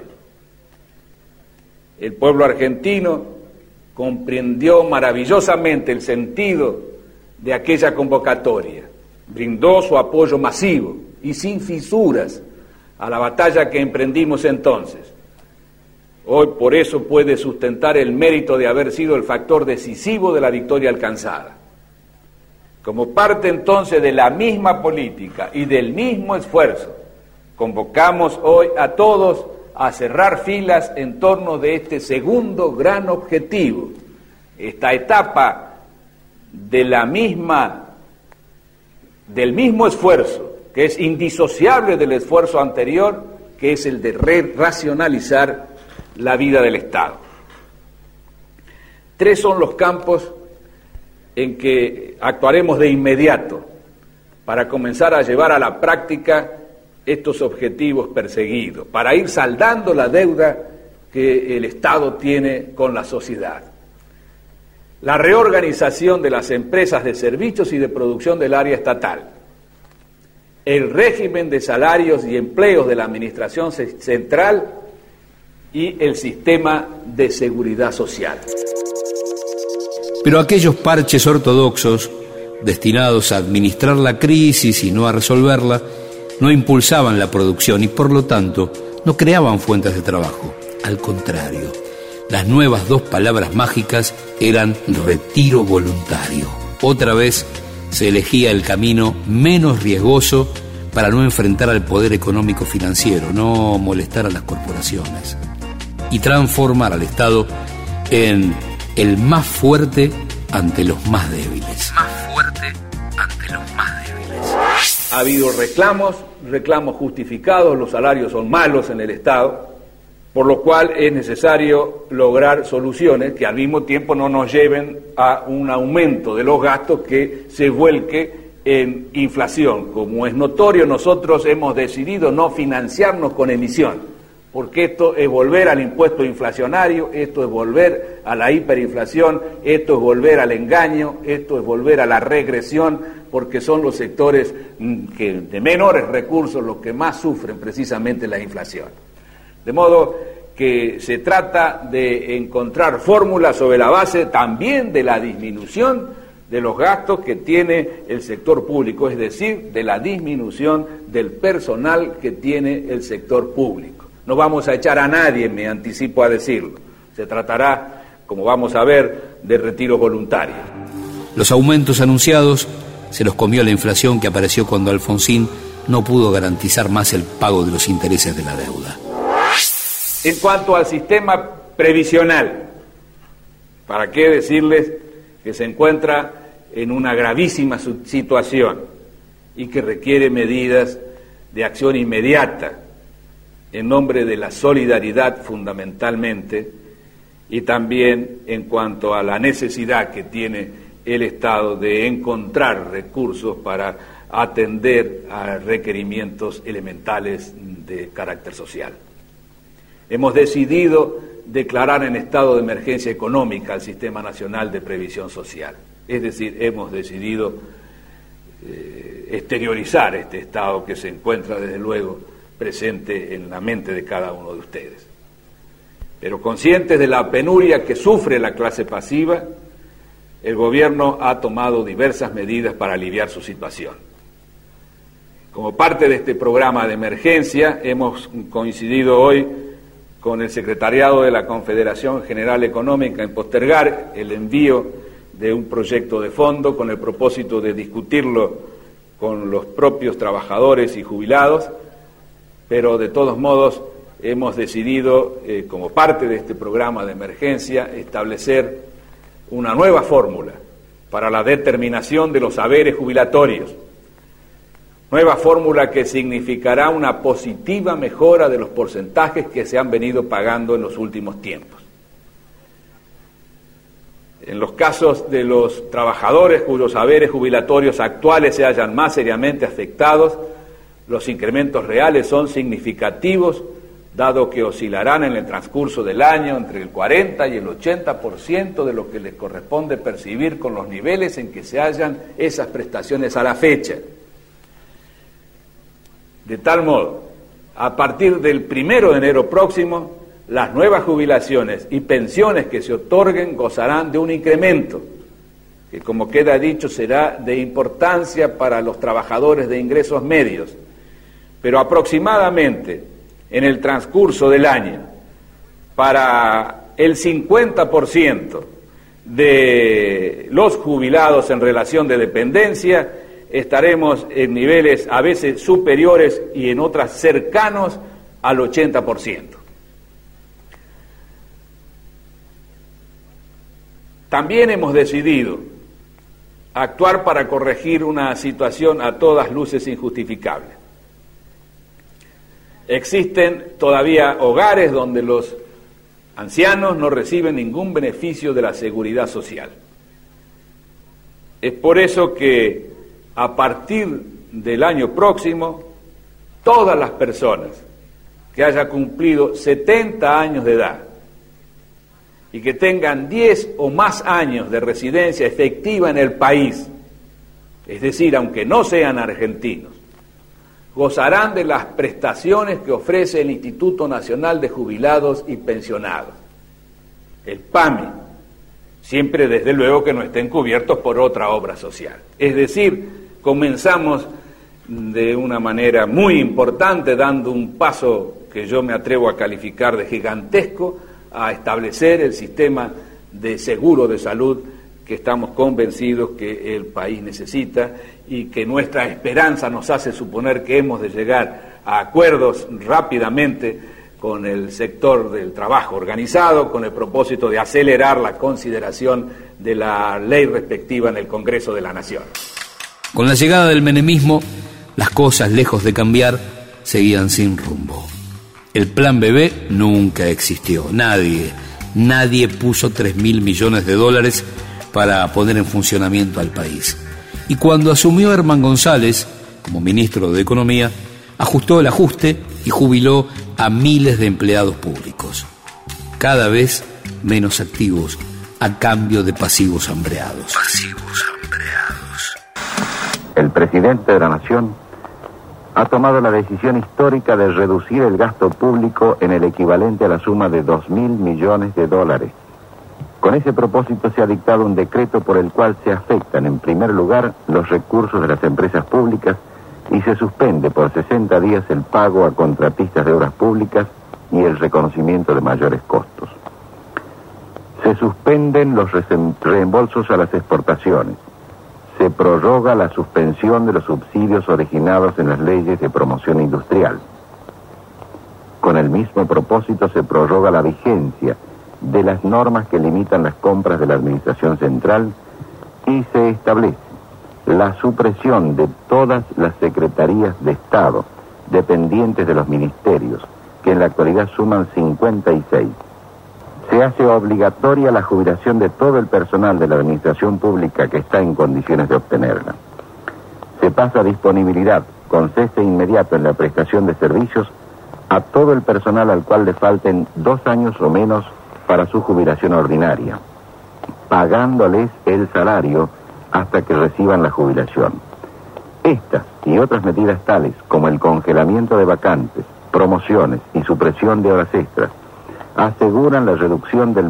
El pueblo argentino comprendió maravillosamente el sentido de aquella convocatoria, brindó su apoyo masivo y sin fisuras a la batalla que emprendimos entonces. Hoy por eso puede sustentar el mérito de haber sido el factor decisivo de la victoria alcanzada. Como parte entonces de la misma política y del mismo esfuerzo, convocamos hoy a todos a cerrar filas en torno de este segundo gran objetivo, esta etapa del mismo esfuerzo, que es indisociable del esfuerzo anterior, que es el de racionalizar la vida del Estado. 3 son los campos en que actuaremos de inmediato para comenzar a llevar a la práctica estos objetivos perseguidos, para ir saldando la deuda que el Estado tiene con la sociedad. La reorganización de las empresas de servicios y de producción del área estatal, el régimen de salarios y empleos de la administración central y el sistema de seguridad social. Pero aquellos parches ortodoxos, destinados a administrar la crisis y no a resolverla, no impulsaban la producción y por lo tanto no creaban fuentes de trabajo. Al contrario, las nuevas 2 palabras mágicas eran retiro voluntario. Otra vez se elegía el camino menos riesgoso para no enfrentar al poder económico financiero, no molestar a las corporaciones y transformar al Estado en el más fuerte ante los más débiles. Más fuerte ante los más débiles. Ha habido reclamos justificados, los salarios son malos en el Estado, por lo cual es necesario lograr soluciones que al mismo tiempo no nos lleven a un aumento de los gastos que se vuelque en inflación. Como es notorio, nosotros hemos decidido no financiarnos con emisión, porque esto es volver al impuesto inflacionario, esto es volver a la hiperinflación, esto es volver al engaño, esto es volver a la regresión, porque son los sectores que de menores recursos los que más sufren precisamente la inflación. De modo que se trata de encontrar fórmulas sobre la base también de la disminución de los gastos que tiene el sector público, es decir, de la disminución del personal que tiene el sector público. No vamos a echar a nadie, me anticipo a decirlo. Se tratará, como vamos a ver, de retiros voluntarios. Los aumentos anunciados se los comió la inflación que apareció cuando Alfonsín no pudo garantizar más el pago de los intereses de la deuda. En cuanto al sistema previsional, ¿para qué decirles que se encuentra en una gravísima situación y que requiere medidas de acción inmediata en nombre de la solidaridad fundamentalmente, y también en cuanto a la necesidad que tiene el Estado de encontrar recursos para atender a requerimientos elementales de carácter social? Hemos decidido declarar en estado de emergencia económica al Sistema Nacional de Previsión Social. Es decir, hemos decidido exteriorizar este estado que se encuentra, desde luego, presente en la mente de cada uno de ustedes. Pero conscientes de la penuria que sufre la clase pasiva, el gobierno ha tomado diversas medidas para aliviar su situación. Como parte de este programa de emergencia, hemos coincidido hoy con el Secretariado de la Confederación General Económica en postergar el envío de un proyecto de fondo con el propósito de discutirlo con los propios trabajadores y jubilados, pero de todos modos hemos decidido, como parte de este programa de emergencia, establecer una nueva fórmula para la determinación de los haberes jubilatorios. Nueva fórmula que significará una positiva mejora de los porcentajes que se han venido pagando en los últimos tiempos. En los casos de los trabajadores cuyos haberes jubilatorios actuales se hayan más seriamente afectados, los incrementos reales son significativos, dado que oscilarán en el transcurso del año entre el 40 y el 80% de lo que les corresponde percibir con los niveles en que se hallan esas prestaciones a la fecha. De tal modo, a partir del 1 de enero próximo, las nuevas jubilaciones y pensiones que se otorguen gozarán de un incremento, que como queda dicho será de importancia para los trabajadores de ingresos medios, pero aproximadamente en el transcurso del año, para el 50% de los jubilados en relación de dependencia, estaremos en niveles a veces superiores y en otras cercanos al 80%. También hemos decidido actuar para corregir una situación a todas luces injustificable. Existen todavía hogares donde los ancianos no reciben ningún beneficio de la seguridad social. Es por eso que a partir del año próximo, todas las personas que hayan cumplido 70 años de edad y que tengan 10 o más años de residencia efectiva en el país, es decir, aunque no sean argentinos, gozarán de las prestaciones que ofrece el Instituto Nacional de Jubilados y Pensionados, el PAMI, siempre desde luego que no estén cubiertos por otra obra social. Es decir, comenzamos de una manera muy importante, dando un paso que yo me atrevo a calificar de gigantesco, a establecer el sistema de seguro de salud que estamos convencidos que el país necesita y que nuestra esperanza nos hace suponer que hemos de llegar a acuerdos rápidamente con el sector del trabajo organizado, con el propósito de acelerar la consideración de la ley respectiva en el Congreso de la Nación. Con la llegada del menemismo, las cosas, lejos de cambiar, seguían sin rumbo. El plan BB nunca existió. Nadie puso 3.000 millones de dólares para poner en funcionamiento al país. Y cuando asumió Herman González como ministro de Economía, ajustó el ajuste y jubiló a miles de empleados públicos, cada vez menos activos, a cambio de pasivos hambreados. El presidente de la Nación ha tomado la decisión histórica de reducir el gasto público en el equivalente a la suma de 2.000 millones de dólares. Con ese propósito se ha dictado un decreto por el cual se afectan, en primer lugar, los recursos de las empresas públicas y se suspende por 60 días el pago a contratistas de obras públicas y el reconocimiento de mayores costos. Se suspenden los reembolsos a las exportaciones. Se prorroga la suspensión de los subsidios originados en las leyes de promoción industrial. Con el mismo propósito se prorroga la vigencia de las normas que limitan las compras de la Administración Central y se establece la supresión de todas las secretarías de Estado dependientes de los ministerios, que en la actualidad suman 56. Se hace obligatoria la jubilación de todo el personal de la administración pública que está en condiciones de obtenerla. Se pasa a disponibilidad, con cese inmediato en la prestación de servicios, a todo el personal al cual le falten 2 años o menos para su jubilación ordinaria, pagándoles el salario hasta que reciban la jubilación. Estas y otras medidas tales como el congelamiento de vacantes, promociones y supresión de horas extras aseguran la reducción del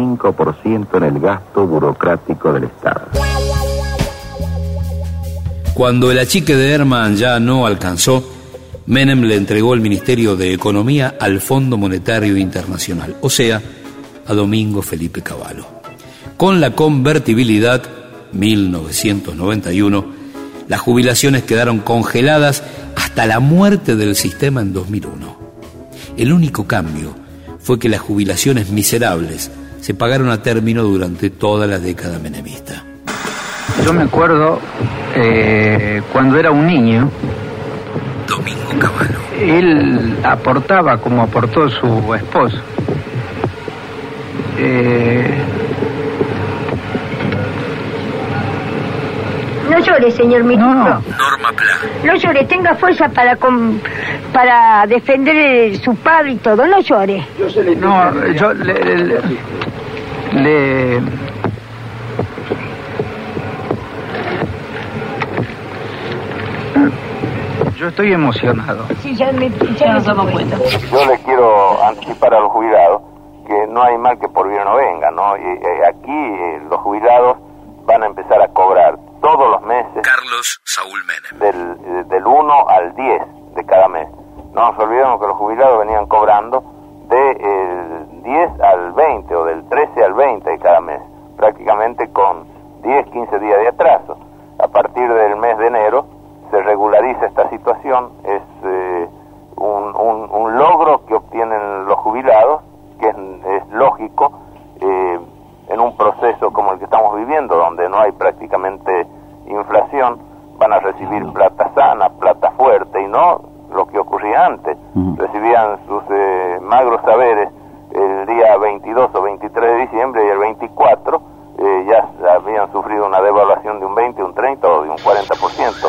25% en el gasto burocrático del Estado. Cuando el achique de Herman ya no alcanzó, Menem le entregó el Ministerio de Economía al Fondo Monetario Internacional, o sea, a Domingo Felipe Cavallo. Con la convertibilidad, 1991, las jubilaciones quedaron congeladas hasta la muerte del sistema en 2001. El único cambio fue que las jubilaciones miserables se pagaron a término durante toda la década menemista. Yo me acuerdo cuando era un niño, Domingo Cavallo. Él aportaba como aportó su esposo. No llore, señor ministro. No. Norma Pla. No llore, tenga fuerza para defender su padre y todo. No llore. Yo estoy emocionado. Sí, ya nos damos cuenta. Yo le quiero anticipar a los jubilados que no hay mal que por bien no venga, ¿no? Y aquí los jubilados van a empezar a cobrar todos los meses. Carlos Saúl Menem. Del 1 al 10 de cada mes. No nos olvidemos que los jubilados venían cobrando del 10 al 20 o del 13 al 20 de cada mes, prácticamente con 10, 15 días de atraso. A partir del mes de enero se regulariza esta situación, es un logro que obtienen los jubilados, que es lógico en un proceso como el que estamos viviendo, donde no hay prácticamente inflación. Van a recibir plata sana, plata fuerte, y no lo que ocurría antes. Recibían sus magros saberes el día 22 o 23 de diciembre, y el 24 ya habían sufrido una devaluación de un 20, un 30 o de un 40%.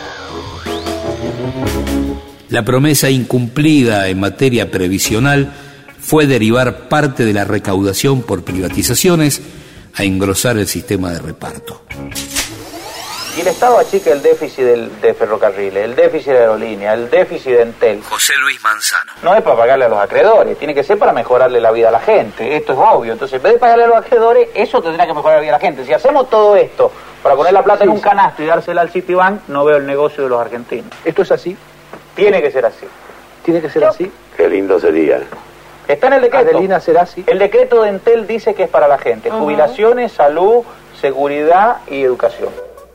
La promesa incumplida en materia previsional fue derivar parte de la recaudación por privatizaciones a engrosar el sistema de reparto. Y el Estado achica el déficit de ferrocarriles, el déficit de aerolíneas, el déficit de Entel. José Luis Manzano. No es para pagarle a los acreedores, tiene que ser para mejorarle la vida a la gente. Esto es obvio. Entonces, en vez de pagarle a los acreedores, eso tendrá que mejorar la vida a la gente. Si hacemos todo esto para poner la plata en un canasto y dársela al Citibank, no veo el negocio de los argentinos. ¿Esto es así? Tiene que ser así. ¿Tiene que ser así? Qué lindo sería. Está en el decreto. Adelina, ¿será así? El decreto de Entel dice que es para la gente. Jubilaciones, salud, seguridad y educación.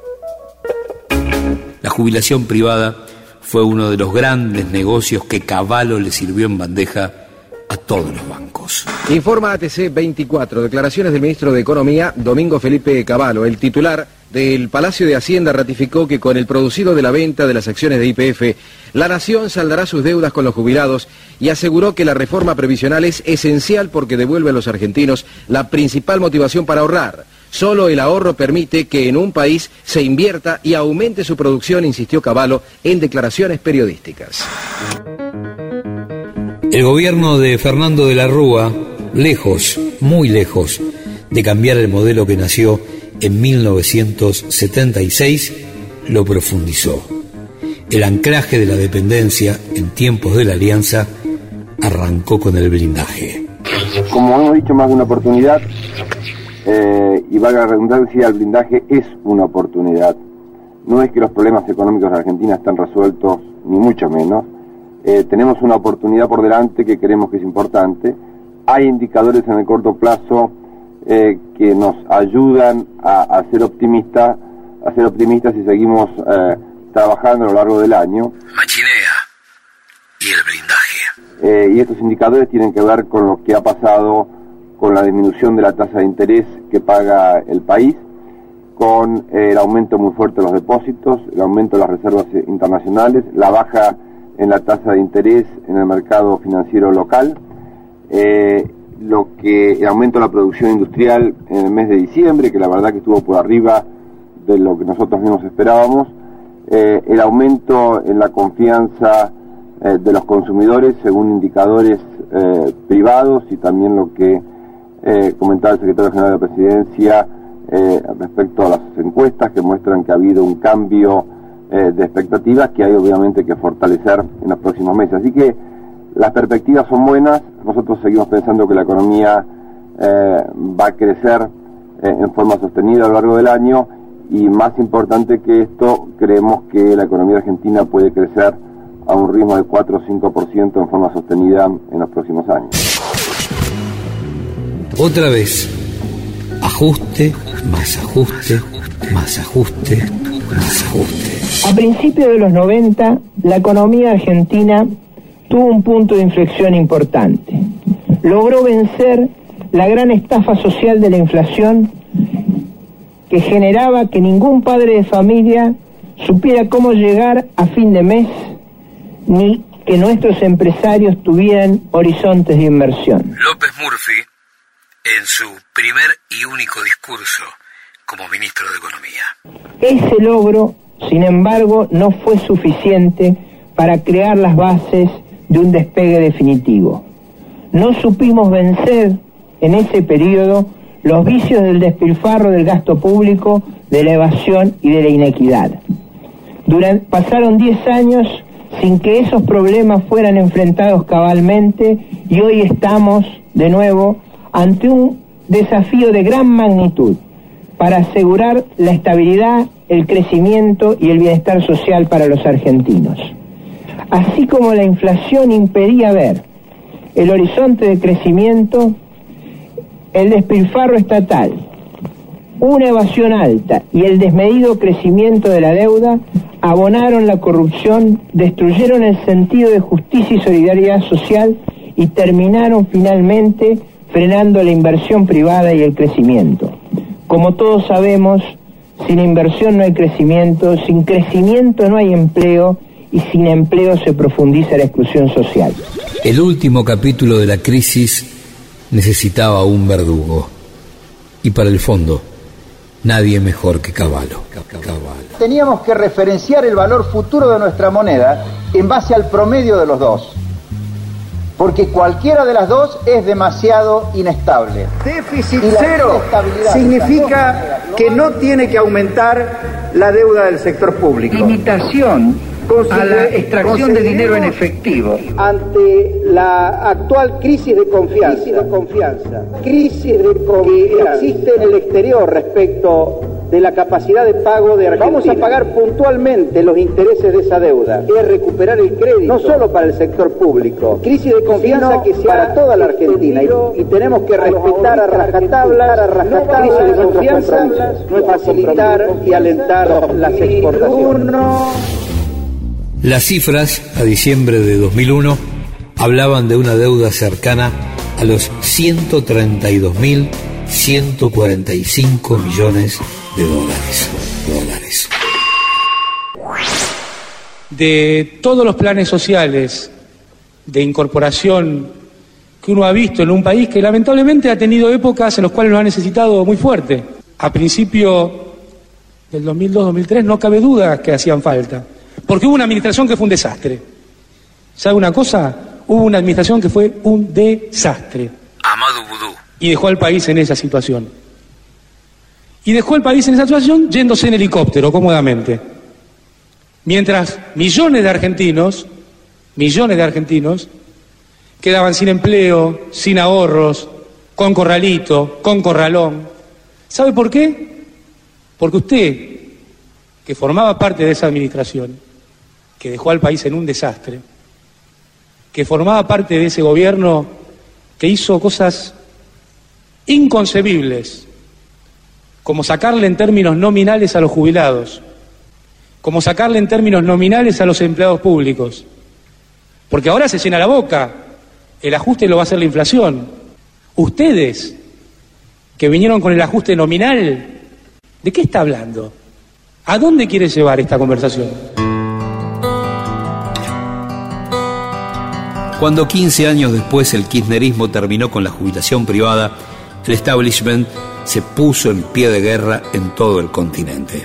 La jubilación privada fue uno de los grandes negocios que Cavallo le sirvió en bandeja a todos los bancos. Informa ATC 24, declaraciones del ministro de Economía, Domingo Felipe Cavallo. El titular del Palacio de Hacienda ratificó que con el producido de la venta de las acciones de YPF, la nación saldará sus deudas con los jubilados, y aseguró que la reforma previsional es esencial porque devuelve a los argentinos la principal motivación para ahorrar. Solo el ahorro permite que en un país se invierta y aumente su producción, insistió Cavallo en declaraciones periodísticas. El gobierno de Fernando de la Rúa, lejos, muy lejos, de cambiar el modelo que nació en 1976, lo profundizó. El anclaje de la dependencia en tiempos de la alianza arrancó con el blindaje. Como hemos dicho más de una oportunidad, y valga la redundancia, el blindaje es una oportunidad. No es que los problemas económicos de Argentina están resueltos, ni mucho menos. Tenemos una oportunidad por delante que creemos que es importante. Hay indicadores en el corto plazo que nos ayudan a ser optimistas y seguimos trabajando a lo largo del año. Machinea y el blindaje. Y estos indicadores tienen que ver con lo que ha pasado con la disminución de la tasa de interés que paga el país, con el aumento muy fuerte de los depósitos, el aumento de las reservas internacionales, la baja en la tasa de interés en el mercado financiero local, el aumento de la producción industrial en el mes de diciembre, que la verdad que estuvo por arriba de lo que nosotros mismos esperábamos, el aumento en la confianza de los consumidores según indicadores privados, y también lo que comentaba el secretario general de la Presidencia respecto a las encuestas que muestran que ha habido un cambio de expectativas que hay obviamente que fortalecer en los próximos meses. Así que las perspectivas son buenas. Nosotros seguimos pensando que la economía va a crecer en forma sostenida a lo largo del año, y más importante que esto, creemos que la economía argentina puede crecer a un ritmo de 4 o 5% en forma sostenida en los próximos años. Otra vez, ajuste, más ajuste, más ajuste, más ajuste. A principios de los 90, la economía argentina tuvo un punto de inflexión importante. Logró vencer la gran estafa social de la inflación que generaba que ningún padre de familia supiera cómo llegar a fin de mes, ni que nuestros empresarios tuvieran horizontes de inversión. López Murphy, en su primer y único discurso como ministro de Economía. Ese logro, sin embargo, no fue suficiente para crear las bases de un despegue definitivo. No supimos vencer en ese periodo los vicios del despilfarro del gasto público, de la evasión y de la inequidad. Pasaron 10 años sin que esos problemas fueran enfrentados cabalmente y hoy estamos, de nuevo, ante un desafío de gran magnitud para asegurar la estabilidad, el crecimiento y el bienestar social para los argentinos. Así como la inflación impedía ver el horizonte de crecimiento, el despilfarro estatal, una evasión alta y el desmedido crecimiento de la deuda abonaron la corrupción, destruyeron el sentido de justicia y solidaridad social y terminaron finalmente frenando la inversión privada y el crecimiento. Como todos sabemos, sin inversión no hay crecimiento, sin crecimiento no hay empleo y sin empleo se profundiza la exclusión social. El último capítulo de la crisis necesitaba un verdugo. Y para el fondo, nadie mejor que Cavallo. Teníamos que referenciar el valor futuro de nuestra moneda en base al promedio de los dos. Porque cualquiera de las dos es demasiado inestable. Déficit cero significa que no tiene que aumentar la deuda del sector público. Limitación a la extracción de dinero en efectivo. Ante la actual crisis de confianza, que existe en el exterior respecto de la capacidad de pago de Argentina. Vamos a pagar puntualmente los intereses de esa deuda. Es recuperar el crédito, no solo para el sector público. Crisis de confianza que sea para toda la Argentina. Y tenemos que respetar a rajatabla, crisis de confianza, no es facilitar y alentar las exportaciones. Las cifras a diciembre de 2001 hablaban de una deuda cercana a los 132.145 millones de dólares. De todos los planes sociales de incorporación que uno ha visto en un país que lamentablemente ha tenido épocas en las cuales lo ha necesitado muy fuerte. A principio del 2002-2003 no cabe duda que hacían falta, porque hubo una administración que fue un desastre. ¿Sabe una cosa? Hubo una administración que fue un desastre. Amadou Boudou. Y dejó al país en esa situación. Y dejó el país en esa situación yéndose en helicóptero, cómodamente. Mientras millones de argentinos quedaban sin empleo, sin ahorros, con corralito, con corralón. ¿Sabe por qué? Porque usted, que formaba parte de esa administración, que dejó al país en un desastre, que formaba parte de ese gobierno que hizo cosas inconcebibles, como sacarle en términos nominales a los jubilados, como sacarle en términos nominales a los empleados públicos, porque ahora se llena la boca, el ajuste lo va a hacer la inflación. Ustedes, que vinieron con el ajuste nominal, ¿de qué está hablando? ¿A dónde quiere llevar esta conversación? Cuando 15 años después el kirchnerismo terminó con la jubilación privada, el establishment se puso en pie de guerra en todo el continente.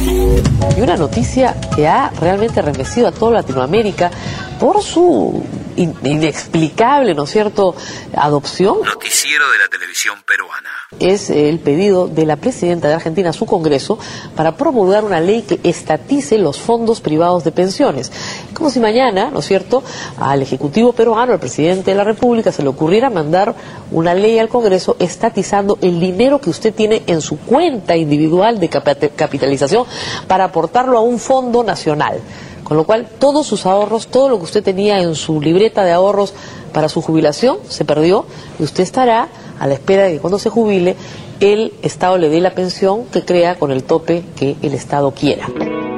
Y una noticia que ha realmente remecido a toda Latinoamérica por su inexplicable, ¿no es cierto?, adopción. Noticiero de la televisión peruana. Es el pedido de la presidenta de Argentina a su Congreso para promulgar una ley que estatice los fondos privados de pensiones. Como si mañana, ¿no es cierto?, al Ejecutivo peruano, al presidente de la República, se le ocurriera mandar una ley al Congreso estatizando el dinero que usted tiene en su cuenta individual de capitalización para aportarlo a un fondo nacional. Con lo cual, todos sus ahorros, todo lo que usted tenía en su libreta de ahorros para su jubilación, se perdió, y usted estará a la espera de que cuando se jubile, el Estado le dé la pensión que crea con el tope que el Estado quiera.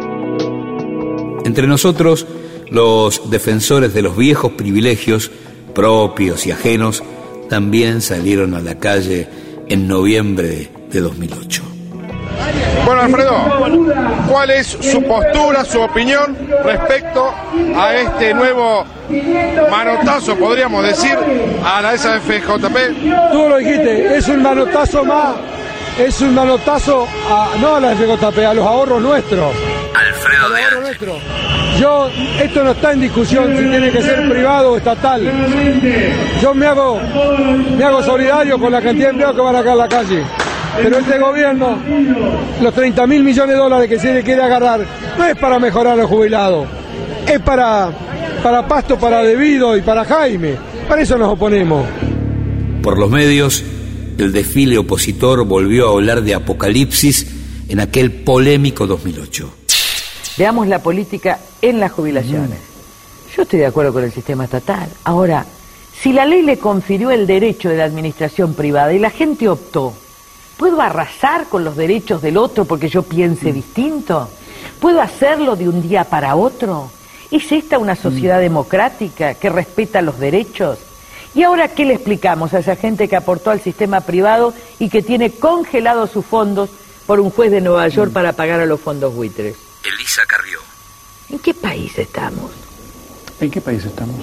Entre nosotros, los defensores de los viejos privilegios, propios y ajenos, también salieron a la calle en noviembre de 2008. Bueno, Alfredo, ¿cuál es su postura, su opinión respecto a este nuevo manotazo, podríamos decir, a la FJP? Tú lo dijiste, es un manotazo más, es un manotazo no a la FJP, a los ahorros nuestros. Alfredo de Ángel. Esto no está en discusión si tiene que ser privado o estatal. Yo me hago solidario con la cantidad de empleados que van a quedar en la calle. Pero este gobierno, los 30.000 millones de dólares que se le quiere agarrar, no es para mejorar a los jubilados, es para Pasto, para Debido y para Jaime. Para eso nos oponemos. Por los medios, el desfile opositor volvió a hablar de apocalipsis en aquel polémico 2008. Veamos la política en las jubilaciones. Yo estoy de acuerdo con el sistema estatal. Ahora, si la ley le confirió el derecho de la administración privada y la gente optó, ¿puedo arrasar con los derechos del otro porque yo piense distinto? ¿Puedo hacerlo de un día para otro? ¿Es esta una sociedad democrática que respeta los derechos? ¿Y ahora qué le explicamos a esa gente que aportó al sistema privado y que tiene congelados sus fondos por un juez de Nueva York para pagar a los fondos buitres? Elisa Carrió. ¿En qué país estamos? ¿En qué país estamos?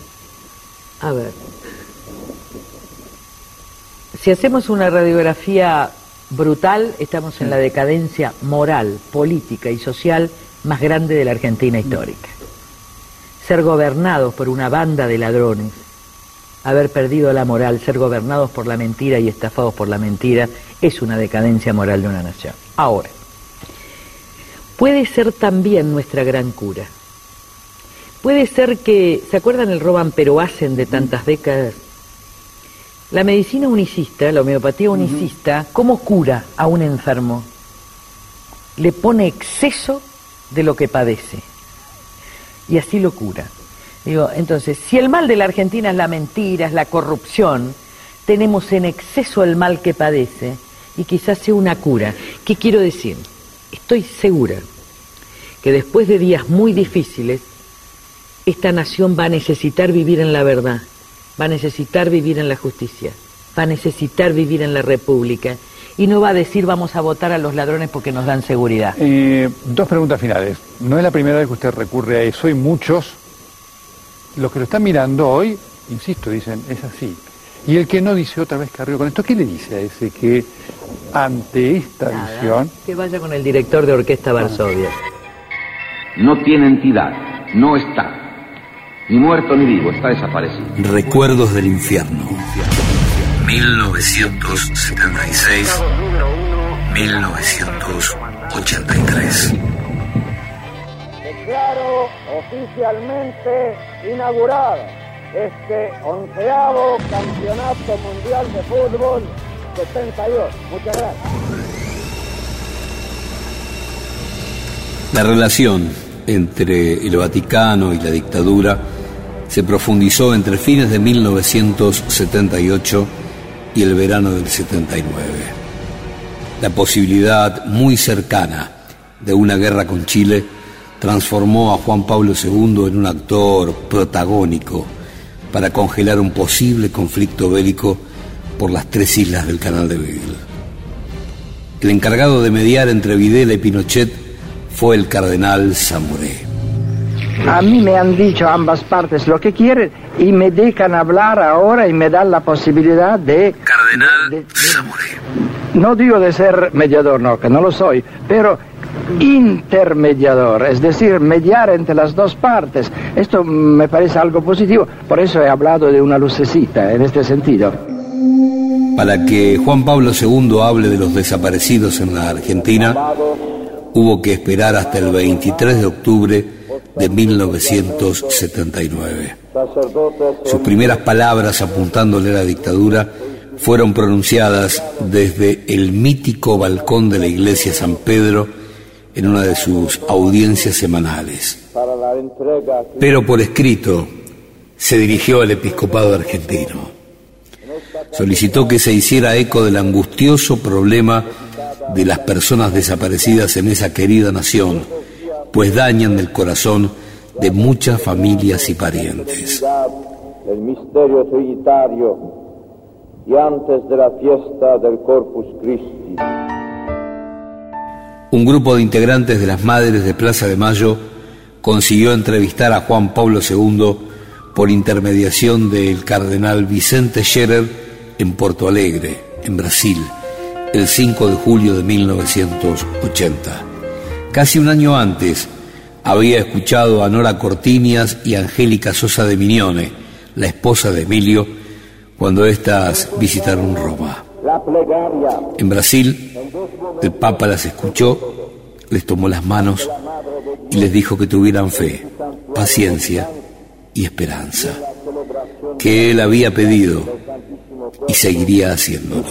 A ver. Si hacemos una radiografía brutal, estamos en la decadencia moral, política y social más grande de la Argentina histórica. Ser gobernados por una banda de ladrones, haber perdido la moral, ser gobernados por la mentira y estafados por la mentira, es una decadencia moral de una nación. Ahora, puede ser también nuestra gran cura. Puede ser que, ¿se acuerdan el roban pero hacen de tantas décadas? La medicina unicista, la homeopatía unicista, ¿cómo cura a un enfermo? Le pone exceso de lo que padece. Y así lo cura. Digo, entonces, si el mal de la Argentina es la mentira, es la corrupción, tenemos en exceso el mal que padece y quizás sea una cura. ¿Qué quiero decir? Estoy segura que después de días muy difíciles, esta nación va a necesitar vivir en la verdad. Va a necesitar vivir en la justicia, va a necesitar vivir en la república y no va a decir vamos a votar a los ladrones porque nos dan seguridad. Dos preguntas finales. No es la primera vez que usted recurre a eso y muchos, los que lo están mirando hoy, insisto, dicen es así. Y el que no dice otra vez Carrió con esto, ¿qué le dice a ese que ante esta visión... Que vaya con el director de Orquesta Varsovia. No tiene entidad, no está. Ni muerto ni vivo, está desaparecido. Recuerdos del infierno. 1976, 1983. Declaro oficialmente inaugurada este 11º Campeonato Mundial de Fútbol 72. Muchas gracias. La relación entre el Vaticano y la dictadura se profundizó entre fines de 1978 y el verano del 79. La posibilidad muy cercana de una guerra con Chile transformó a Juan Pablo II en un actor protagónico para congelar un posible conflicto bélico por las 3 islas del Canal de Beagle. El encargado de mediar entre Videla y Pinochet fue el cardenal Zamoré. A mí me han dicho ambas partes lo que quieren y me dejan hablar ahora y me dan la posibilidad de... Cardenal Zamoré. No digo de ser mediador, no, que no lo soy, pero intermediador, es decir, mediar entre las dos partes. Esto me parece algo positivo, por eso he hablado de una lucecita en este sentido. Para que Juan Pablo II hable de los desaparecidos en la Argentina, hubo que esperar hasta el 23 de octubre de 1979. Sus primeras palabras apuntándole a la dictadura fueron pronunciadas desde el mítico balcón de la iglesia San Pedro en una de sus audiencias semanales. Pero por escrito se dirigió al episcopado argentino. Solicitó que se hiciera eco del angustioso problema de las personas desaparecidas en esa querida nación, pues dañan el corazón de muchas familias y parientes. El misterio trinitario y antes de la fiesta del Corpus Christi. Un grupo de integrantes de las Madres de Plaza de Mayo consiguió entrevistar a Juan Pablo II por intermediación del cardenal Vicente Scherer en Porto Alegre, en Brasil, el 5 de julio de 1980. Casi un año antes había escuchado a Nora Cortiñas y Angélica Sosa de Mignone, la esposa de Emilio, cuando éstas visitaron Roma. En Brasil, el Papa las escuchó, les tomó las manos y les dijo que tuvieran fe, paciencia y esperanza, que él había pedido y seguiría haciéndolo.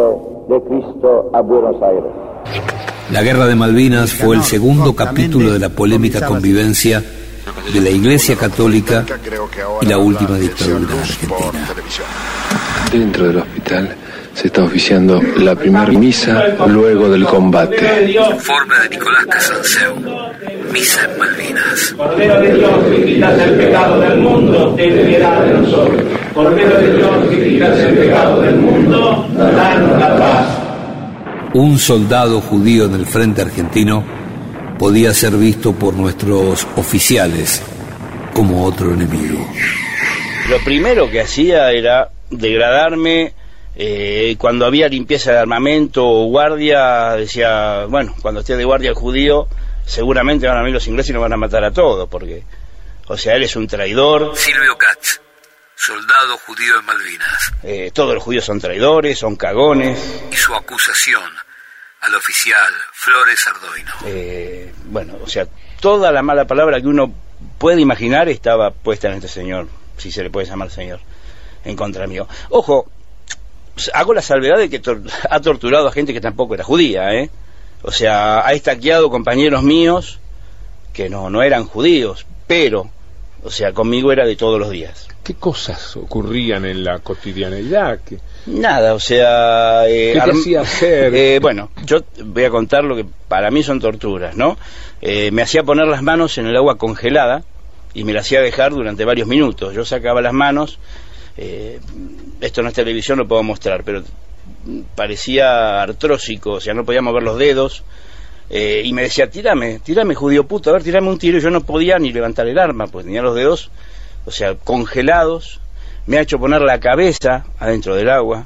La Guerra de Malvinas fue el segundo capítulo de la polémica convivencia de la Iglesia Católica y la última dictadura argentina. Dentro del hospital se está oficiando la primera misa luego del combate. Informe de Nicolás Casanseu. Misa en Malvinas. Cordero de Dios, que quitas el pecado del mundo, ten piedad de nosotros. Cordero de Dios, que quitas el pecado del mundo, danos la paz. Un soldado judío en el frente argentino podía ser visto por nuestros oficiales como otro enemigo. Lo primero que hacía era degradarme. Cuando había limpieza de armamento o guardia, decía, bueno, cuando esté de guardia el judío, seguramente van a venir los ingleses y nos van a matar a todos, porque, o sea, él es un traidor. Silvio Katz, soldado judío en Malvinas. Todos los judíos son traidores, son cagones. Y su acusación al oficial Flores Ardoino. Bueno, o sea, toda la mala palabra que uno puede imaginar estaba puesta en este señor, si se le puede llamar señor, en contra mío. Ojo, hago la salvedad de que ha torturado a gente que tampoco era judía, O sea, ha estaqueado compañeros míos que no eran judíos, pero, o sea, conmigo era de todos los días. ¿Qué cosas ocurrían en la cotidianeidad? Nada, o sea... ¿Qué te hacía hacer? Bueno, yo voy a contar lo que para mí son torturas, ¿no? Me hacía poner las manos en el agua congelada y me la hacía dejar durante varios minutos. Yo sacaba las manos... esto no es televisión, lo puedo mostrar, pero parecía artrósico, o sea, no podía mover los dedos, y me decía, tírame judío puto, a ver, tírame un tiro, y yo no podía ni levantar el arma, pues tenía los dedos, o sea, congelados. Me ha hecho poner la cabeza adentro del agua.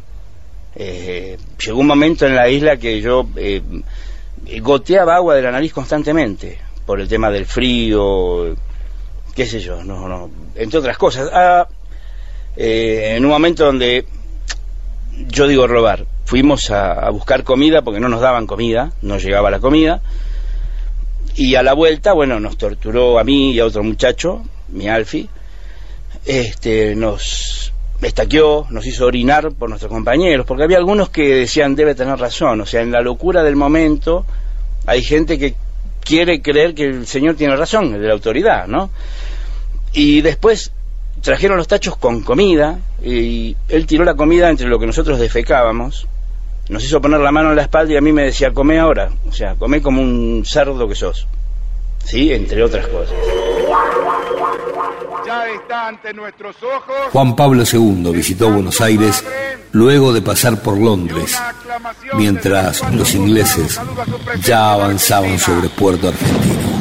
Llegó un momento en la isla que yo goteaba agua de la nariz constantemente, por el tema del frío, qué sé yo, no, entre otras cosas. En un momento donde yo digo robar, fuimos a buscar comida porque no nos daban comida, no llegaba la comida, y a la vuelta, bueno, nos torturó a mí y a otro muchacho, mi Alfie, nos estaqueó, nos hizo orinar por nuestros compañeros, porque había algunos que decían debe tener razón, o sea, en la locura del momento hay gente que quiere creer que el señor tiene razón, el de la autoridad, ¿no? Y después trajeron los tachos con comida y él tiró la comida entre lo que nosotros defecábamos, nos hizo poner la mano en la espalda y a mí me decía, comé ahora, o sea, comé como un cerdo que sos, ¿sí? Entre otras cosas. Ya está ante nuestros ojos. Juan Pablo II visitó Buenos Aires luego de pasar por Londres, mientras los ingleses ya avanzaban sobre Puerto Argentino.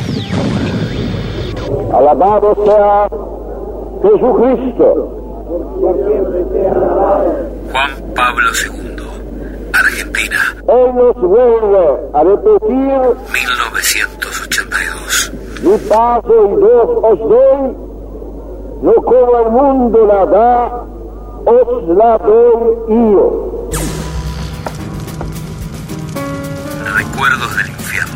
Alabado sea Jesucristo. Juan Pablo II, Argentina. hoy nos vuelve a repetir 1982. Mi paz y Dios os doy, no como el mundo la da, os la doy yo. Recuerdos del infierno.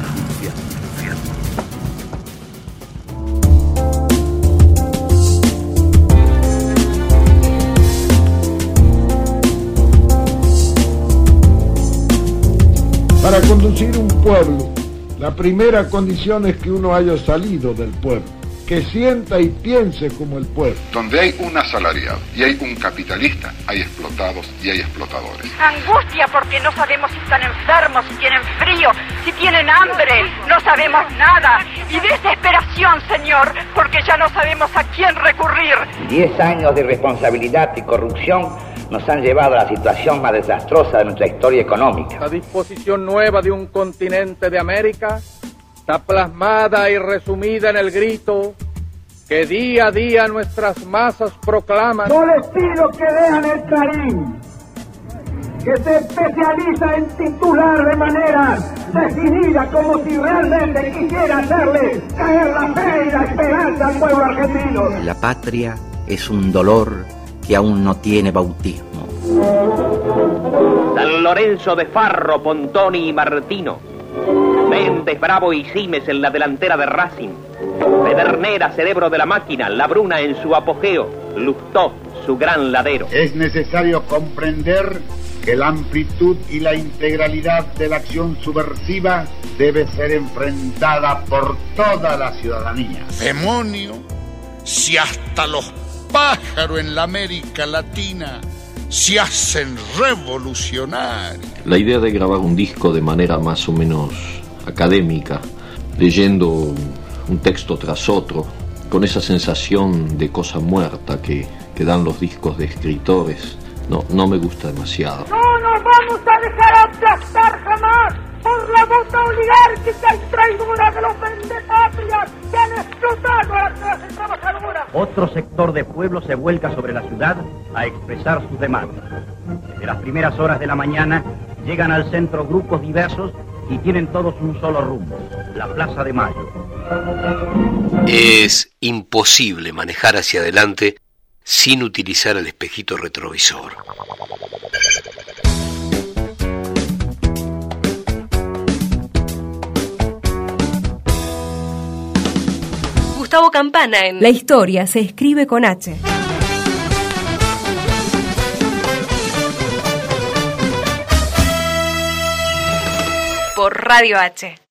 Para conducir un pueblo, la primera condición es que uno haya salido del pueblo, que sienta y piense como el pueblo. Donde hay un asalariado y hay un capitalista, hay explotados y hay explotadores. Angustia porque no sabemos si están enfermos, si tienen frío, si tienen hambre, no sabemos nada. Y desesperación, Señor, porque ya no sabemos a quién recurrir. 10 años de irresponsabilidad y corrupción nos han llevado a la situación más desastrosa de nuestra historia económica. La disposición nueva de un continente de América está plasmada y resumida en el grito que día a día nuestras masas proclaman. Yo les pido que lean el Clarín, que se especializa en titular de manera definida como si realmente quisiera hacerle caer la fe y la esperanza al pueblo argentino. La patria es un dolor que aún no tiene bautismo. San Lorenzo de Farro, Pontoni y Martino, Méndez, Bravo y Simes en la delantera de Racing, Pedernera, cerebro de la máquina, Labruna en su apogeo, Lustó, su gran ladero. Es necesario comprender que la amplitud y la integralidad de la acción subversiva debe ser enfrentada por toda la ciudadanía. Demonio, si hasta los pájaros en la América Latina se hacen revolucionarios. La idea de grabar un disco de manera más o menos académica, leyendo un texto tras otro, con esa sensación de cosa muerta que dan los discos de escritores, no me gusta demasiado. No nos vamos a dejar aplastar jamás por la bota oligárquica y traidora de los vendepatrias que han explotado a la clase trabajadora. Otro sector de pueblo se vuelca sobre la ciudad a expresar sus demandas. Desde las primeras horas de la mañana llegan al centro grupos diversos y tienen todos un solo rumbo, la Plaza de Mayo. Es imposible manejar hacia adelante sin utilizar el espejito retrovisor. Gustavo Campana en La historia se escribe con H. Por Radio H.